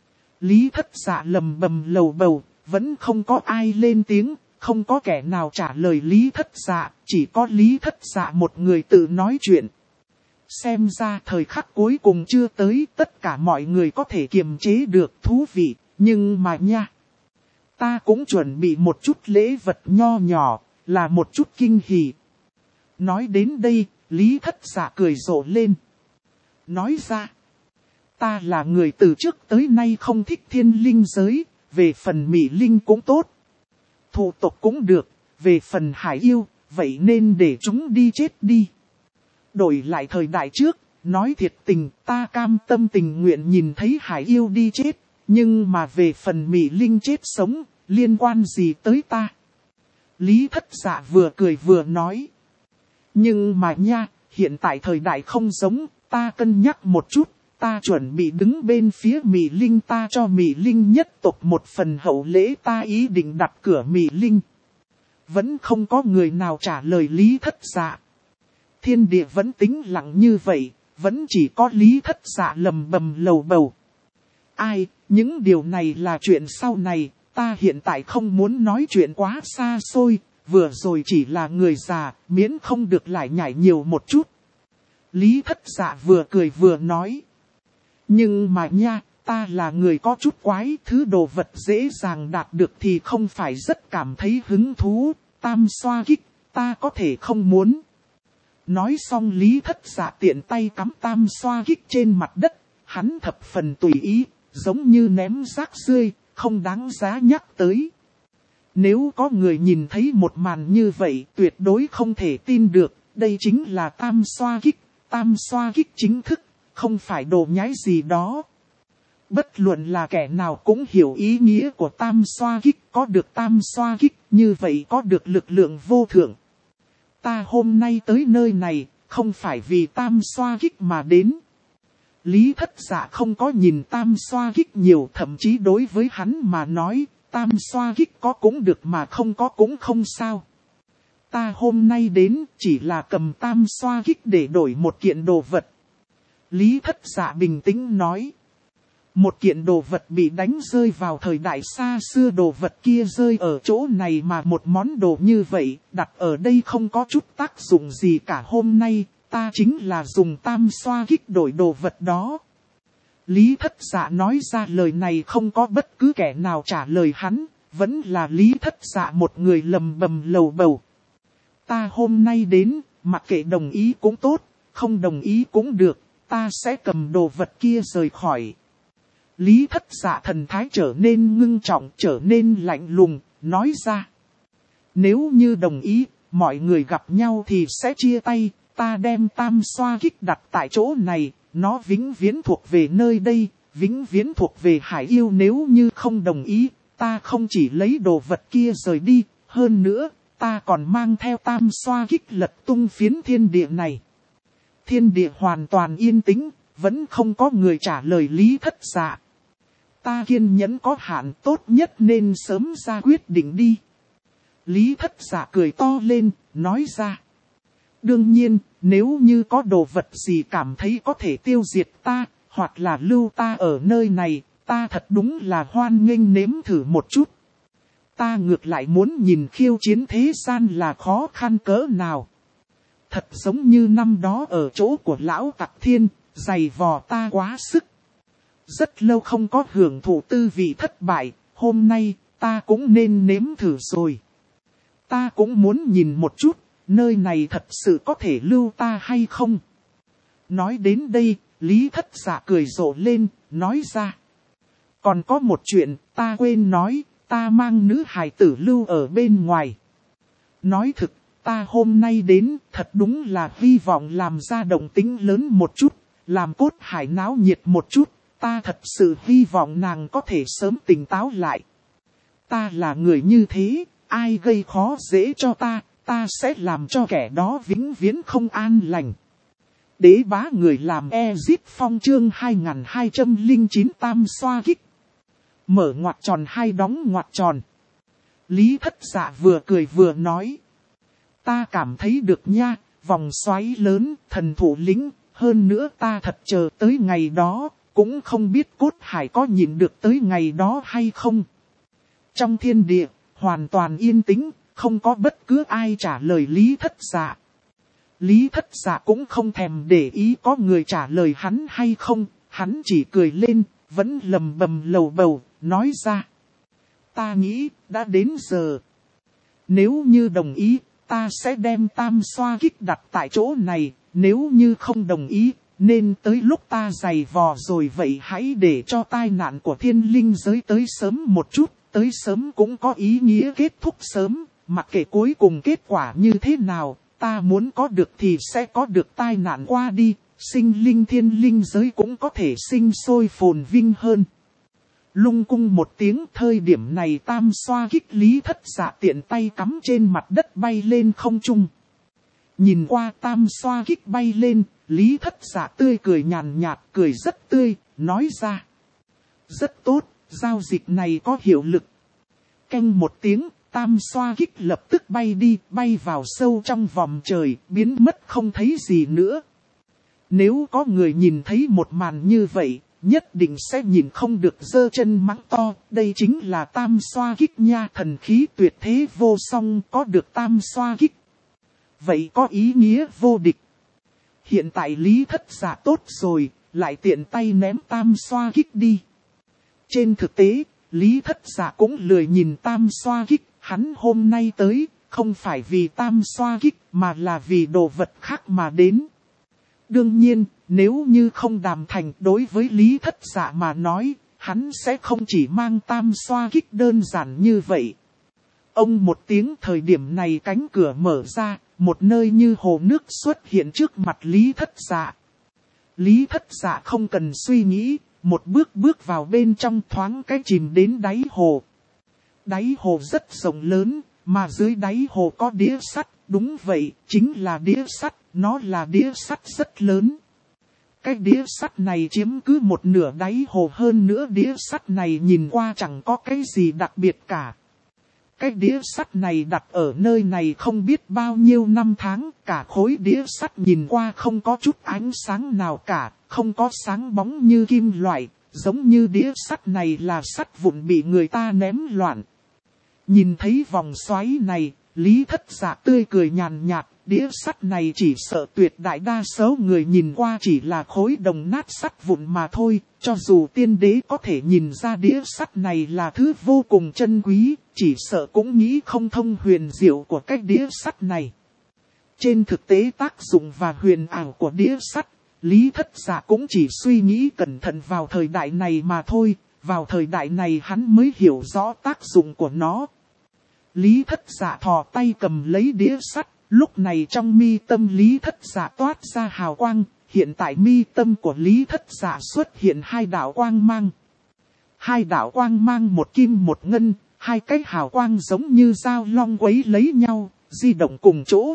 Lý Thất Dạ lầm bầm lầu bầu, vẫn không có ai lên tiếng, không có kẻ nào trả lời Lý Thất Dạ, chỉ có Lý Thất Dạ một người tự nói chuyện. Xem ra thời khắc cuối cùng chưa tới, tất cả mọi người có thể kiềm chế được, thú vị, nhưng mà nha. Ta cũng chuẩn bị một chút lễ vật nho nhỏ, là một chút kinh hỉ. Nói đến đây, Lý Thất Dạ cười rộ lên. Nói ra, ta là người từ trước tới nay không thích thiên linh giới, về phần Mỹ Linh cũng tốt. Thủ tộc cũng được, về phần Hải Yêu, vậy nên để chúng đi chết đi. Đổi lại thời đại trước, nói thiệt tình, ta cam tâm tình nguyện nhìn thấy Hải Yêu đi chết, nhưng mà về phần Mỹ Linh chết sống, liên quan gì tới ta? Lý Thất Dạ vừa cười vừa nói. Nhưng mà nha, hiện tại thời đại không giống, ta cân nhắc một chút, ta chuẩn bị đứng bên phía Mỹ Linh, ta cho Mỹ Linh nhất tộc một phần hậu lễ, ta ý định đặt cửa Mỹ Linh. Vẫn không có người nào trả lời Lý Thất Dạ. Thiên địa vẫn tĩnh lặng như vậy, vẫn chỉ có Lý Thất Dạ lầm bầm lầu bầu. Ai, những điều này là chuyện sau này, ta hiện tại không muốn nói chuyện quá xa xôi, vừa rồi chỉ là người già, miễn không được lại nhảy nhiều một chút. Lý Thất Dạ vừa cười vừa nói. Nhưng mà nha, ta là người có chút quái, thứ đồ vật dễ dàng đạt được thì không phải rất cảm thấy hứng thú, tam xoa kích, ta có thể không muốn. Nói xong Lý Thất Dạ tiện tay cắm tam xoa kích trên mặt đất, hắn thập phần tùy ý, giống như ném rác rưởi, không đáng giá nhắc tới. Nếu có người nhìn thấy một màn như vậy tuyệt đối không thể tin được, đây chính là tam xoa kích chính thức, không phải đồ nhái gì đó. Bất luận là kẻ nào cũng hiểu ý nghĩa của tam xoa kích, có được tam xoa kích như vậy có được lực lượng vô thượng. Ta hôm nay tới nơi này, không phải vì tam xoa kích mà đến. Lý Thất Dạ không có nhìn tam xoa kích nhiều, thậm chí đối với hắn mà nói, tam xoa kích có cũng được mà không có cũng không sao. Ta hôm nay đến chỉ là cầm tam xoa kích để đổi một kiện đồ vật. Lý Thất Dạ bình tĩnh nói. Một kiện đồ vật bị đánh rơi vào thời đại xa xưa, đồ vật kia rơi ở chỗ này mà một món đồ như vậy, đặt ở đây không có chút tác dụng gì cả. Hôm nay, ta chính là dùng tam xoa kích đổi đồ vật đó. Lý Thất Dạ nói ra lời này không có bất cứ kẻ nào trả lời hắn, vẫn là Lý Thất Dạ một người lầm bầm lầu bầu. Ta hôm nay đến, mặc kệ đồng ý cũng tốt, không đồng ý cũng được, ta sẽ cầm đồ vật kia rời khỏi. Lý Thất Dạ thần thái trở nên ngưng trọng, trở nên lạnh lùng, nói ra. Nếu như đồng ý, mọi người gặp nhau thì sẽ chia tay, ta đem tam xoa kích đặt tại chỗ này, nó vĩnh viễn thuộc về nơi đây, vĩnh viễn thuộc về Hải Yêu. Nếu như không đồng ý, ta không chỉ lấy đồ vật kia rời đi, hơn nữa, ta còn mang theo tam xoa kích lật tung phiến thiên địa này. Thiên địa hoàn toàn yên tĩnh, vẫn không có người trả lời Lý Thất Dạ. Ta kiên nhẫn có hạn, tốt nhất nên sớm ra quyết định đi. Lý Thất Dạ cười to lên, nói ra. Đương nhiên, nếu như có đồ vật gì cảm thấy có thể tiêu diệt ta, hoặc là lưu ta ở nơi này, ta thật đúng là hoan nghênh nếm thử một chút. Ta ngược lại muốn nhìn khiêu chiến thế gian là khó khăn cỡ nào. Thật giống như năm đó ở chỗ của lão Tặc Thiên, giày vò ta quá sức. Rất lâu không có hưởng thụ tư vị thất bại, hôm nay ta cũng nên nếm thử rồi. Ta cũng muốn nhìn một chút, nơi này thật sự có thể lưu ta hay không. Nói đến đây, Lý Thất Dạ cười rộ lên, nói ra. Còn có một chuyện, ta quên nói, ta mang nữ hài tử lưu ở bên ngoài. Nói thực, ta hôm nay đến, thật đúng là hy vọng làm ra động tĩnh lớn một chút, làm cốt hải náo nhiệt một chút, ta thật sự hy vọng nàng có thể sớm tỉnh táo lại. Ta là người như thế, ai gây khó dễ cho ta sẽ làm cho kẻ đó vĩnh viễn không an lành. Đế bá người làm Ezip Phong chương 2209 tam xoa kích. Mở ngoặc tròn hai đóng ngoặc tròn. Lý Thất Dạ vừa cười vừa nói. Ta cảm thấy được nha, vòng xoáy lớn, thần thủ lĩnh, hơn nữa ta thật chờ tới ngày đó, cũng không biết cốt hải có nhìn được tới ngày đó hay không. Trong thiên địa, hoàn toàn yên tĩnh, không có bất cứ ai trả lời Lý Thất Dạ. Lý Thất Dạ cũng không thèm để ý có người trả lời hắn hay không, hắn chỉ cười lên, vẫn lầm bầm lầu bầu, nói ra. Ta nghĩ, đã đến giờ. Nếu như đồng ý, ta sẽ đem tam xoa kích đặt tại chỗ này, nếu như không đồng ý, nên tới lúc ta giày vò rồi vậy hãy để cho tai nạn của thiên linh giới tới sớm một chút, tới sớm cũng có ý nghĩa kết thúc sớm, mặc kệ cuối cùng kết quả như thế nào, ta muốn có được thì sẽ có được tai nạn qua đi, sinh linh thiên linh giới cũng có thể sinh sôi phồn vinh hơn. Lung cung một tiếng, thời điểm này tam xoa kích Lý Thất Dạ tiện tay cắm trên mặt đất bay lên không trung. Nhìn qua tam xoa kích bay lên, Lý Thất Dạ tươi cười nhàn nhạt, cười rất tươi, nói ra. Rất tốt, giao dịch này có hiệu lực. Canh một tiếng, tam xoa kích lập tức bay đi, bay vào sâu trong vòng trời, biến mất không thấy gì nữa. Nếu có người nhìn thấy một màn như vậy, nhất định sẽ nhìn không được giơ chân mắng to, đây chính là tam xoa kích nha, thần khí tuyệt thế vô song, có được tam xoa kích. Vậy có ý nghĩa vô địch. Hiện tại Lý Thất Dạ tốt rồi, lại tiện tay ném tam xoa kích đi. Trên thực tế, Lý Thất Dạ cũng lười nhìn tam xoa kích, hắn hôm nay tới, không phải vì tam xoa kích, mà là vì đồ vật khác mà đến. Đương nhiên, nếu như không đàm thành đối với Lý Thất Dạ mà nói, hắn sẽ không chỉ mang tam xoa kích đơn giản như vậy. Ông một tiếng, thời điểm này cánh cửa mở ra, một nơi như hồ nước xuất hiện trước mặt Lý Thất Dạ. Lý Thất Dạ không cần suy nghĩ, một bước bước vào bên trong, thoáng cái chìm đến đáy hồ. Đáy hồ rất rộng lớn, mà dưới đáy hồ có đĩa sắt, đúng vậy, chính là đĩa sắt, nó là đĩa sắt rất lớn. Cái đĩa sắt này chiếm cứ một nửa đáy hồ, hơn nữa đĩa sắt này nhìn qua chẳng có cái gì đặc biệt cả. Cái đĩa sắt này đặt ở nơi này không biết bao nhiêu năm tháng, cả khối đĩa sắt nhìn qua không có chút ánh sáng nào cả, không có sáng bóng như kim loại, giống như đĩa sắt này là sắt vụn bị người ta ném loạn. Nhìn thấy vòng xoáy này, Lý Thất Dạ tươi cười nhàn nhạt, đĩa sắt này chỉ sợ tuyệt đại đa số người nhìn qua chỉ là khối đồng nát sắt vụn mà thôi, cho dù tiên đế có thể nhìn ra đĩa sắt này là thứ vô cùng chân quý, chỉ sợ cũng nghĩ không thông huyền diệu của cái đĩa sắt này. Trên thực tế tác dụng và huyền ảo của đĩa sắt, Lý Thất Dạ cũng chỉ suy nghĩ cẩn thận vào thời đại này mà thôi, vào thời đại này hắn mới hiểu rõ tác dụng của nó. Lý Thất Dạ thò tay cầm lấy đĩa sắt, lúc này trong mi tâm Lý Thất Dạ toát ra hào quang, hiện tại mi tâm của Lý Thất Dạ xuất hiện hai đạo quang mang. Hai đạo quang mang một kim một ngân, hai cái hào quang giống như dao long quấy lấy nhau, di động cùng chỗ.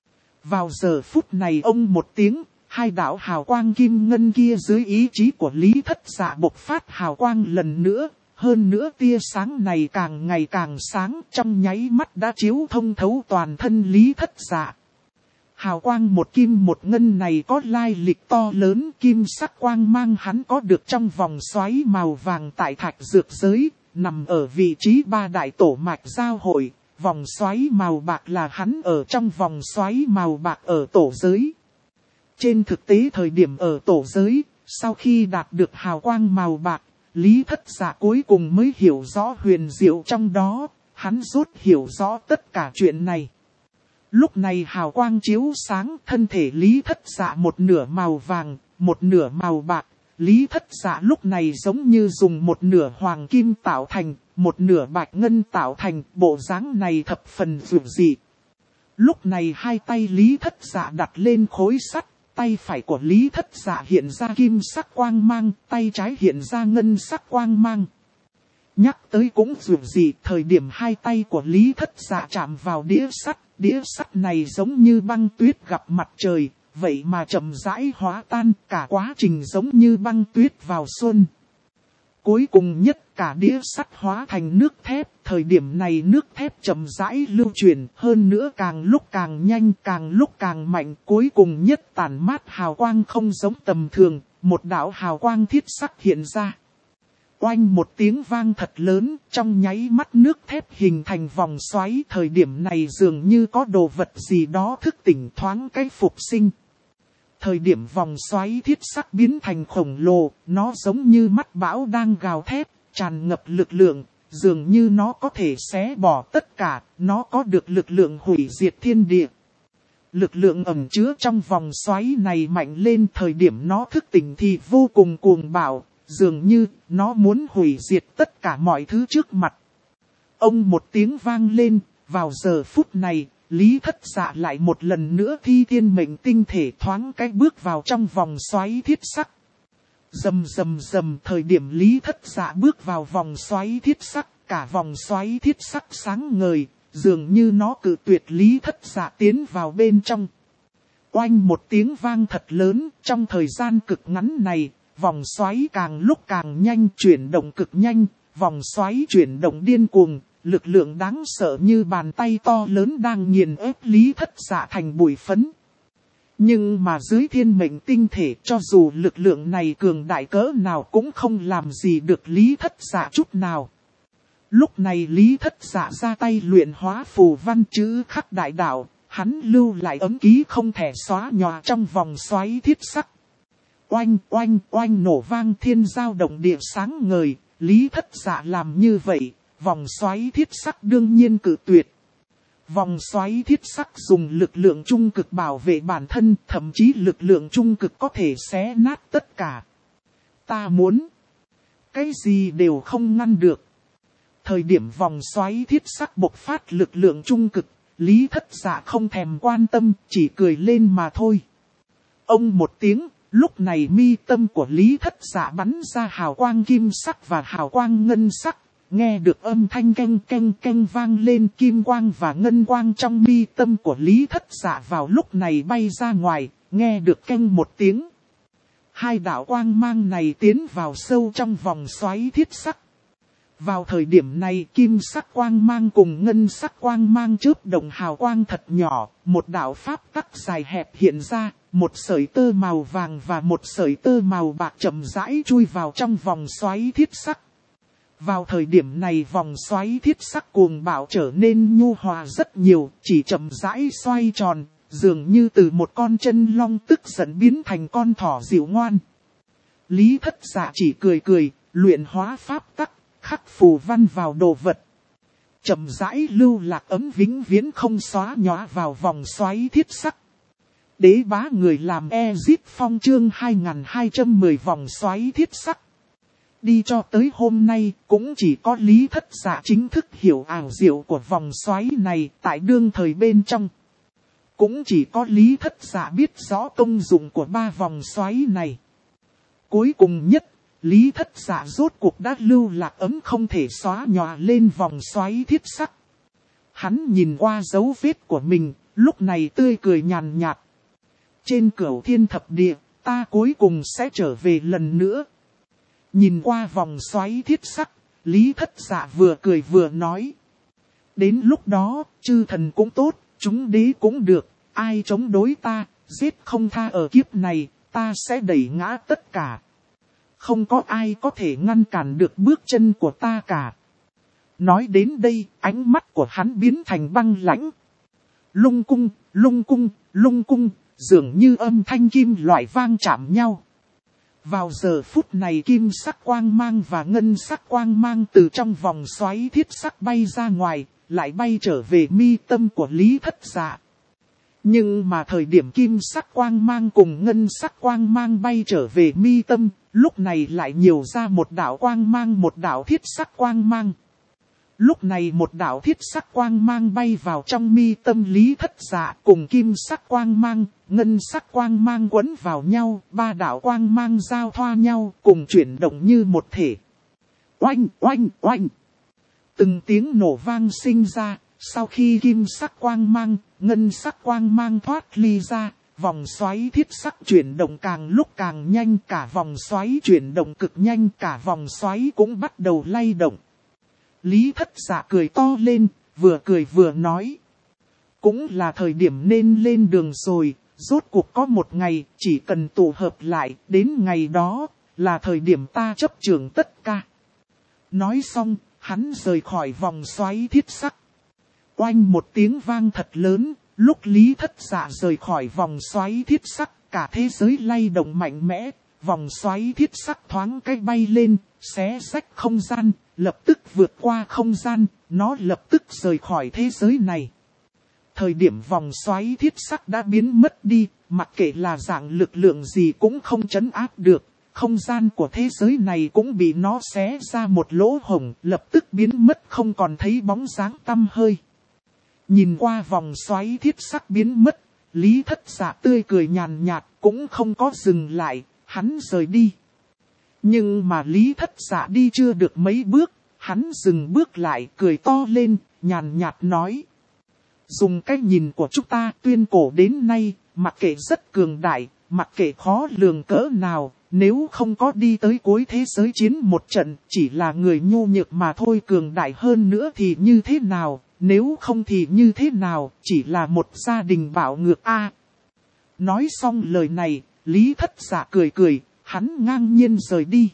Vào giờ phút này ông một tiếng, hai đạo hào quang kim ngân kia dưới ý chí của Lý Thất Dạ bộc phát hào quang lần nữa. Hơn nữa tia sáng này càng ngày càng sáng, trong nháy mắt đã chiếu thông thấu toàn thân Lý Thất Dạ. Hào quang một kim một ngân này có lai lịch to lớn, kim sắc quang mang hắn có được trong vòng xoáy màu vàng tại thạch dược giới, nằm ở vị trí ba đại tổ mạch giao hội, vòng xoáy màu bạc là hắn ở trong vòng xoáy màu bạc ở tổ giới. Trên thực tế thời điểm ở tổ giới, sau khi đạt được hào quang màu bạc, Lý Thất Dạ cuối cùng mới hiểu rõ huyền diệu trong đó, hắn rốt hiểu rõ tất cả chuyện này. Lúc này hào quang chiếu sáng, thân thể Lý Thất Dạ một nửa màu vàng, một nửa màu bạc. Lý Thất Dạ lúc này giống như dùng một nửa hoàng kim tạo thành, một nửa bạch ngân tạo thành, bộ dáng này thập phần dịu dị. Lúc này hai tay Lý Thất Dạ đặt lên khối sắt, tay phải của Lý Thất Dạ hiện ra kim sắc quang mang, tay trái hiện ra ngân sắc quang mang. Nhắc tới cũng dịu dị, thời điểm hai tay của Lý Thất Dạ chạm vào đĩa sắt này giống như băng tuyết gặp mặt trời, vậy mà chậm rãi hóa tan, cả quá trình giống như băng tuyết vào xuân. Cuối cùng nhất cả đĩa sắt hóa thành nước thép, thời điểm này nước thép chậm rãi lưu chuyển, hơn nữa càng lúc càng nhanh, càng lúc càng mạnh, cuối cùng nhất tản mát hào quang không giống tầm thường, một đạo hào quang thiết sắc hiện ra. Oanh một tiếng vang thật lớn, trong nháy mắt nước thép hình thành vòng xoáy, thời điểm này dường như có đồ vật gì đó thức tỉnh thoáng cái phục sinh. Thời điểm vòng xoáy thiết sắc biến thành khổng lồ, nó giống như mắt bão đang gào thét, tràn ngập lực lượng, dường như nó có thể xé bỏ tất cả, nó có được lực lượng hủy diệt thiên địa. Lực lượng ẩn chứa trong vòng xoáy này mạnh lên, thời điểm nó thức tỉnh thì vô cùng cuồng bạo, dường như nó muốn hủy diệt tất cả mọi thứ trước mặt. Ông một tiếng vang lên, vào giờ phút này, Lý Thất Dạ lại một lần nữa thi thiên mệnh tinh thể thoáng cái bước vào trong vòng xoáy thiết sắc. Rầm rầm rầm, thời điểm Lý Thất Dạ bước vào vòng xoáy thiết sắc, cả vòng xoáy thiết sắc sáng ngời, dường như nó cự tuyệt Lý Thất Dạ tiến vào bên trong. Oanh một tiếng vang thật lớn, trong thời gian cực ngắn này, vòng xoáy càng lúc càng nhanh, chuyển động cực nhanh, vòng xoáy chuyển động điên cuồng. Lực lượng đáng sợ như bàn tay to lớn đang nghiền ép Lý Thất Dạ thành bụi phấn. Nhưng mà dưới thiên mệnh tinh thể, cho dù lực lượng này cường đại cỡ nào cũng không làm gì được Lý Thất Dạ chút nào. Lúc này Lý Thất Dạ ra tay luyện hóa phù văn chữ khắc đại đạo, hắn lưu lại ấm ký không thể xóa nhòa trong vòng xoáy thiết sắc. Oanh oanh oanh nổ vang, thiên giao động địa sáng ngời, Lý Thất Dạ làm như vậy. Vòng xoáy thiết sắc đương nhiên cự tuyệt. Vòng xoáy thiết sắc dùng lực lượng trung cực bảo vệ bản thân, thậm chí lực lượng trung cực có thể xé nát tất cả. Ta muốn, cái gì đều không ngăn được. Thời điểm vòng xoáy thiết sắc bộc phát lực lượng trung cực, Lý Thất Dạ không thèm quan tâm, chỉ cười lên mà thôi. Ông một tiếng, lúc này mi tâm của Lý Thất Dạ bắn ra hào quang kim sắc và hào quang ngân sắc. Nghe được âm thanh canh canh canh vang lên, kim quang và ngân quang trong mi tâm của Lý Thất Dạ vào lúc này bay ra ngoài, nghe được canh một tiếng. Hai đạo quang mang này tiến vào sâu trong vòng xoáy thiết sắc. Vào thời điểm này kim sắc quang mang cùng ngân sắc quang mang chớp động hào quang thật nhỏ, một đạo pháp tắc dài hẹp hiện ra, một sợi tơ màu vàng và một sợi tơ màu bạc chậm rãi chui vào trong vòng xoáy thiết sắc. Vào thời điểm này vòng xoáy thiết sắc cuồng bạo trở nên nhu hòa rất nhiều, chỉ chậm rãi xoay tròn, dường như từ một con chân long tức giận biến thành con thỏ dịu ngoan. Lý Thất Dạ chỉ cười cười, luyện hóa pháp tắc, khắc phù văn vào đồ vật. Chậm rãi lưu lạc ấm vĩnh viễn không xóa nhòa vào vòng xoáy thiết sắc. Đế bá người làm Ezip Phong chương 2210 vòng xoáy thiết sắc. Đi cho tới hôm nay, cũng chỉ có Lý Thất Dạ chính thức hiểu ảo diệu của vòng xoáy này tại đương thời bên trong. Cũng chỉ có Lý Thất Dạ biết rõ công dụng của ba vòng xoáy này. Cuối cùng nhất, Lý Thất Dạ rốt cuộc đã lưu lạc ấm không thể xóa nhòa lên vòng xoáy thiết sắc. Hắn nhìn qua dấu vết của mình, lúc này tươi cười nhàn nhạt. Trên cửu thiên thập địa, ta cuối cùng sẽ trở về lần nữa. Nhìn qua vòng xoáy thiết sắc, Lý Thất Dạ vừa cười vừa nói. Đến lúc đó, chư thần cũng tốt, chúng đế cũng được, ai chống đối ta, giết không tha ở kiếp này, ta sẽ đẩy ngã tất cả. Không có ai có thể ngăn cản được bước chân của ta cả. Nói đến đây, ánh mắt của hắn biến thành băng lãnh. Lung cung, lung cung, lung cung, dường như âm thanh kim loại vang chạm nhau. Vào giờ phút này kim sắc quang mang và ngân sắc quang mang từ trong vòng xoáy thiết sắc bay ra ngoài, lại bay trở về mi tâm của Lý Thất Dạ. Nhưng mà thời điểm kim sắc quang mang cùng ngân sắc quang mang bay trở về mi tâm, lúc này lại nhiều ra một đạo quang mang, một đạo thiết sắc quang mang. Lúc này một đạo thiết sắc quang mang bay vào trong mi tâm Lý Thất Dạ, cùng kim sắc quang mang, ngân sắc quang mang quấn vào nhau, ba đạo quang mang giao thoa nhau, cùng chuyển động như một thể. Oanh, oanh, oanh. Từng tiếng nổ vang sinh ra, sau khi kim sắc quang mang, ngân sắc quang mang thoát ly ra, vòng xoáy thiết sắc chuyển động càng lúc càng nhanh, cả vòng xoáy chuyển động cực nhanh, cả vòng xoáy cũng bắt đầu lay động. Lý Thất Dạ cười to lên, vừa cười vừa nói. Cũng là thời điểm nên lên đường rồi, rốt cuộc có một ngày, chỉ cần tụ hợp lại, đến ngày đó, là thời điểm ta chấp trưởng tất cả. Nói xong, hắn rời khỏi vòng xoáy thiết sắc. Oanh một tiếng vang thật lớn, lúc Lý Thất Dạ rời khỏi vòng xoáy thiết sắc, cả thế giới lay động mạnh mẽ, vòng xoáy thiết sắc thoáng cái bay lên, xé rách không gian, lập tức vượt qua không gian, nó lập tức rời khỏi thế giới này. Thời điểm vòng xoáy thiết sắc đã biến mất đi, mặc kệ là dạng lực lượng gì cũng không trấn áp được, không gian của thế giới này cũng bị nó xé ra một lỗ hổng, lập tức biến mất không còn thấy bóng dáng tăm hơi. Nhìn qua vòng xoáy thiết sắc biến mất, Lý Thất Dạ tươi cười nhàn nhạt, cũng không có dừng lại, hắn rời đi. Nhưng mà Lý Thất Dạ đi chưa được mấy bước, hắn dừng bước lại, cười to lên, nhàn nhạt nói. Dùng cái nhìn của chúng ta tuyên cổ đến nay, mặc kệ rất cường đại, mặc kệ khó lường cỡ nào, nếu không có đi tới cuối thế giới chiến một trận, chỉ là người nhu nhược mà thôi, cường đại hơn nữa thì như thế nào, nếu không thì như thế nào, chỉ là một gia đình bạo ngược a. Nói xong lời này, Lý Thất Dạ cười cười, hắn ngang nhiên rời đi.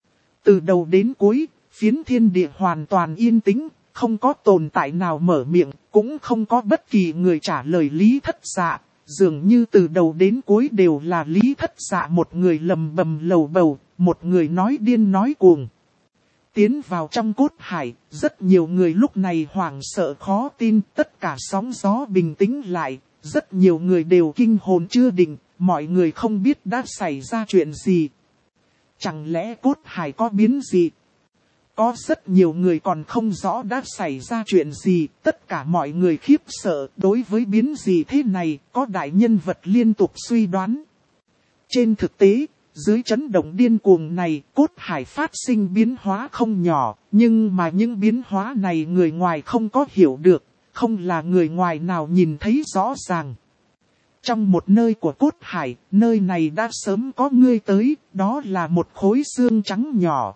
Từ đầu đến cuối, phiến thiên địa hoàn toàn yên tĩnh, không có tồn tại nào mở miệng, cũng không có bất kỳ người trả lời Lý Thất Dạ. Dường như từ đầu đến cuối đều là Lý Thất Dạ một người lầm bầm lầu bầu, một người nói điên nói cuồng. Tiến vào trong cốt hải, rất nhiều người lúc này hoảng sợ khó tin, tất cả sóng gió bình tĩnh lại, rất nhiều người đều kinh hồn chưa định, mọi người không biết đã xảy ra chuyện gì. Chẳng lẽ cốt hải có biến gì? Có rất nhiều người còn không rõ đã xảy ra chuyện gì, tất cả mọi người khiếp sợ đối với biến gì thế này, có đại nhân vật liên tục suy đoán. Trên thực tế, dưới chấn động điên cuồng này, cốt hải phát sinh biến hóa không nhỏ, nhưng mà những biến hóa này người ngoài không có hiểu được, không là người ngoài nào nhìn thấy rõ ràng. Trong một nơi của cốt hải, nơi này đã sớm có người tới, đó là một khối xương trắng nhỏ.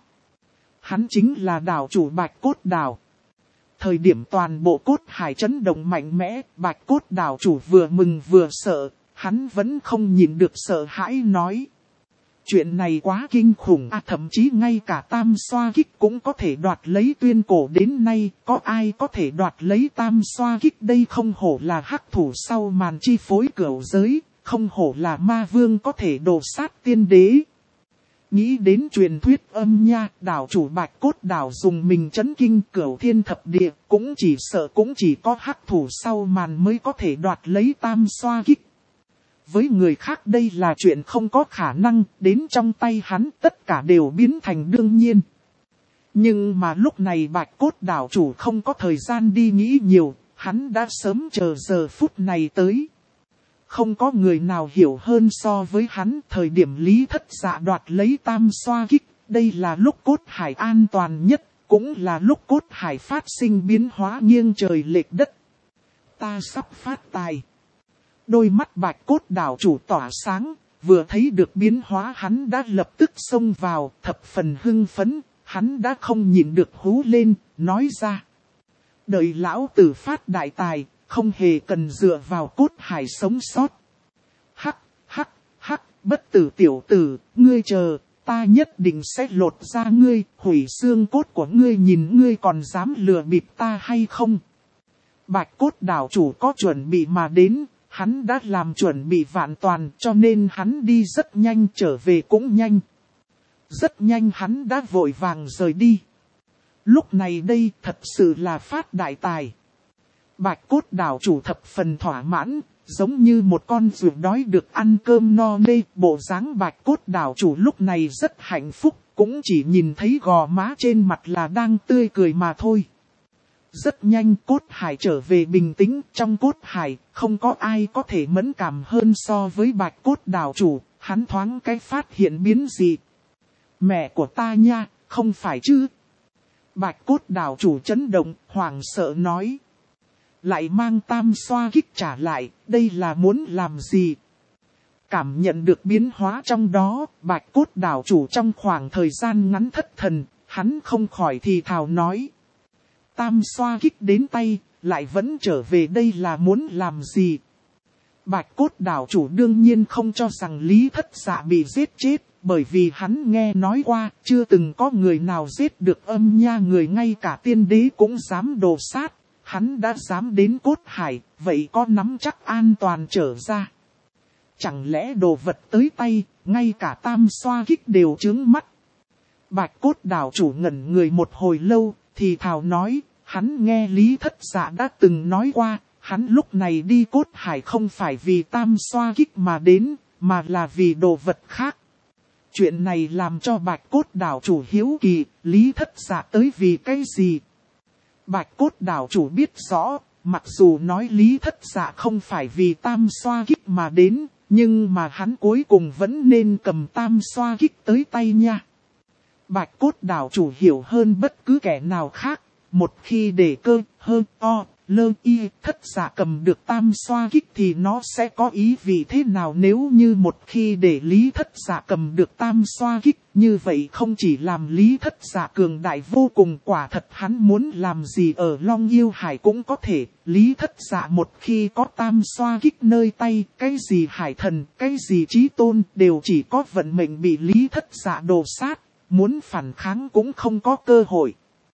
Hắn chính là đảo chủ Bạch Cốt Đảo. Thời điểm toàn bộ cốt hải chấn động mạnh mẽ, Bạch Cốt Đảo chủ vừa mừng vừa sợ, hắn vẫn không nhìn được sợ hãi nói. Chuyện này quá kinh khủng, thậm chí ngay cả tam xoa kích cũng có thể đoạt lấy, tuyên cổ đến nay, có ai có thể đoạt lấy tam xoa kích đây, không hổ là hắc thủ sau màn chi phối cửu giới, không hổ là ma vương có thể đổ sát tiên đế. Nghĩ đến truyền thuyết âm nha, đảo chủ Bạch Cốt Đảo dùng mình chấn kinh cửu thiên thập địa, cũng chỉ sợ cũng chỉ có hắc thủ sau màn mới có thể đoạt lấy tam xoa kích. Với người khác đây là chuyện không có khả năng, đến trong tay hắn tất cả đều biến thành đương nhiên. Nhưng mà lúc này Bạch Cốt Đảo chủ không có thời gian đi nghĩ nhiều, hắn đã sớm chờ giờ phút này tới. Không có người nào hiểu hơn so với hắn, thời điểm Lý Thất Dạ đoạt lấy tam xoa kích, Đây là lúc cốt hải an toàn nhất, cũng là lúc cốt hải phát sinh biến hóa nghiêng trời lệch đất. Ta sắp phát tài. Đôi mắt Bạch Cốt đảo chủ tỏa sáng, vừa thấy được biến hóa hắn đã lập tức xông vào, thập phần hưng phấn, hắn đã không nhịn được hú lên, nói ra. Đợi lão tử phát đại tài, không hề cần dựa vào cốt hải sống sót. Hắc, hắc, hắc, bất tử tiểu tử, ngươi chờ, ta nhất định sẽ lột ra ngươi, hủy xương cốt của ngươi, nhìn ngươi còn dám lừa bịp ta hay không. Bạch Cốt đảo chủ có chuẩn bị mà đến, hắn đã làm chuẩn bị vạn toàn cho nên hắn đi rất nhanh, trở về cũng nhanh. Rất nhanh hắn đã vội vàng rời đi. Lúc này đây thật sự là phát đại tài. Bạch Cốt đảo chủ thập phần thỏa mãn, giống như một con ruồi đói được ăn cơm no nê. Bộ dáng Bạch Cốt đảo chủ lúc này rất hạnh phúc, cũng chỉ nhìn thấy gò má trên mặt là đang tươi cười mà thôi. Rất nhanh cốt hải trở về bình tĩnh, trong cốt hải không có ai có thể mẫn cảm hơn so với Bạch Cốt đảo chủ, hắn thoáng cái phát hiện biến gì. Mẹ của ta nha, không phải chứ? Bạch Cốt đảo chủ chấn động, hoảng sợ nói. Lại mang tam xoa kích trả lại, đây là muốn làm gì? Cảm nhận được biến hóa trong đó, Bạch Cốt đảo chủ trong khoảng thời gian ngắn thất thần, hắn không khỏi thì thào nói. Tam xoa kích đến tay, lại vẫn trở về, đây là muốn làm gì? Bạch Cốt đảo chủ đương nhiên không cho rằng Lý Thất Dạ bị giết chết, bởi vì hắn nghe nói qua, chưa từng có người nào giết được Âm Nha người, ngay cả tiên đế cũng dám đồ sát. Hắn đã dám đến cốt hải, vậy có nắm chắc an toàn trở ra. Chẳng lẽ đồ vật tới tay, ngay cả tam xoa kích đều chướng mắt. Bạch Cốt đảo chủ ngẩn người một hồi lâu, thì thào nói, hắn nghe Lý Thất Dạ đã từng nói qua, hắn lúc này đi cốt hải không phải vì tam xoa kích mà đến, mà là vì đồ vật khác. Chuyện này làm cho Bạch Cốt đảo chủ hiếu kỳ, Lý Thất Dạ tới vì cái gì? Bạch Cốt đảo chủ biết rõ, mặc dù nói Lý Thất Dạ không phải vì tam xoa kích mà đến, nhưng mà hắn cuối cùng vẫn nên cầm tam xoa kích tới tay nha. Bạch Cốt đảo chủ hiểu hơn bất cứ kẻ nào khác, một khi để cơ, hơ, o, lơ, y, Thất Dạ cầm được tam xoa kích thì nó sẽ có ý vị thế nào, nếu như một khi để Lý Thất Dạ cầm được tam xoa kích, như vậy không chỉ làm Lý Thất Dạ cường đại vô cùng, quả thật hắn muốn làm gì ở Long Yêu Hải cũng có thể. Lý Thất Dạ một khi có tam xoa kích nơi tay, cái gì hải thần, cái gì chí tôn đều chỉ có vận mệnh bị Lý Thất Dạ đồ sát, muốn phản kháng cũng không có cơ hội.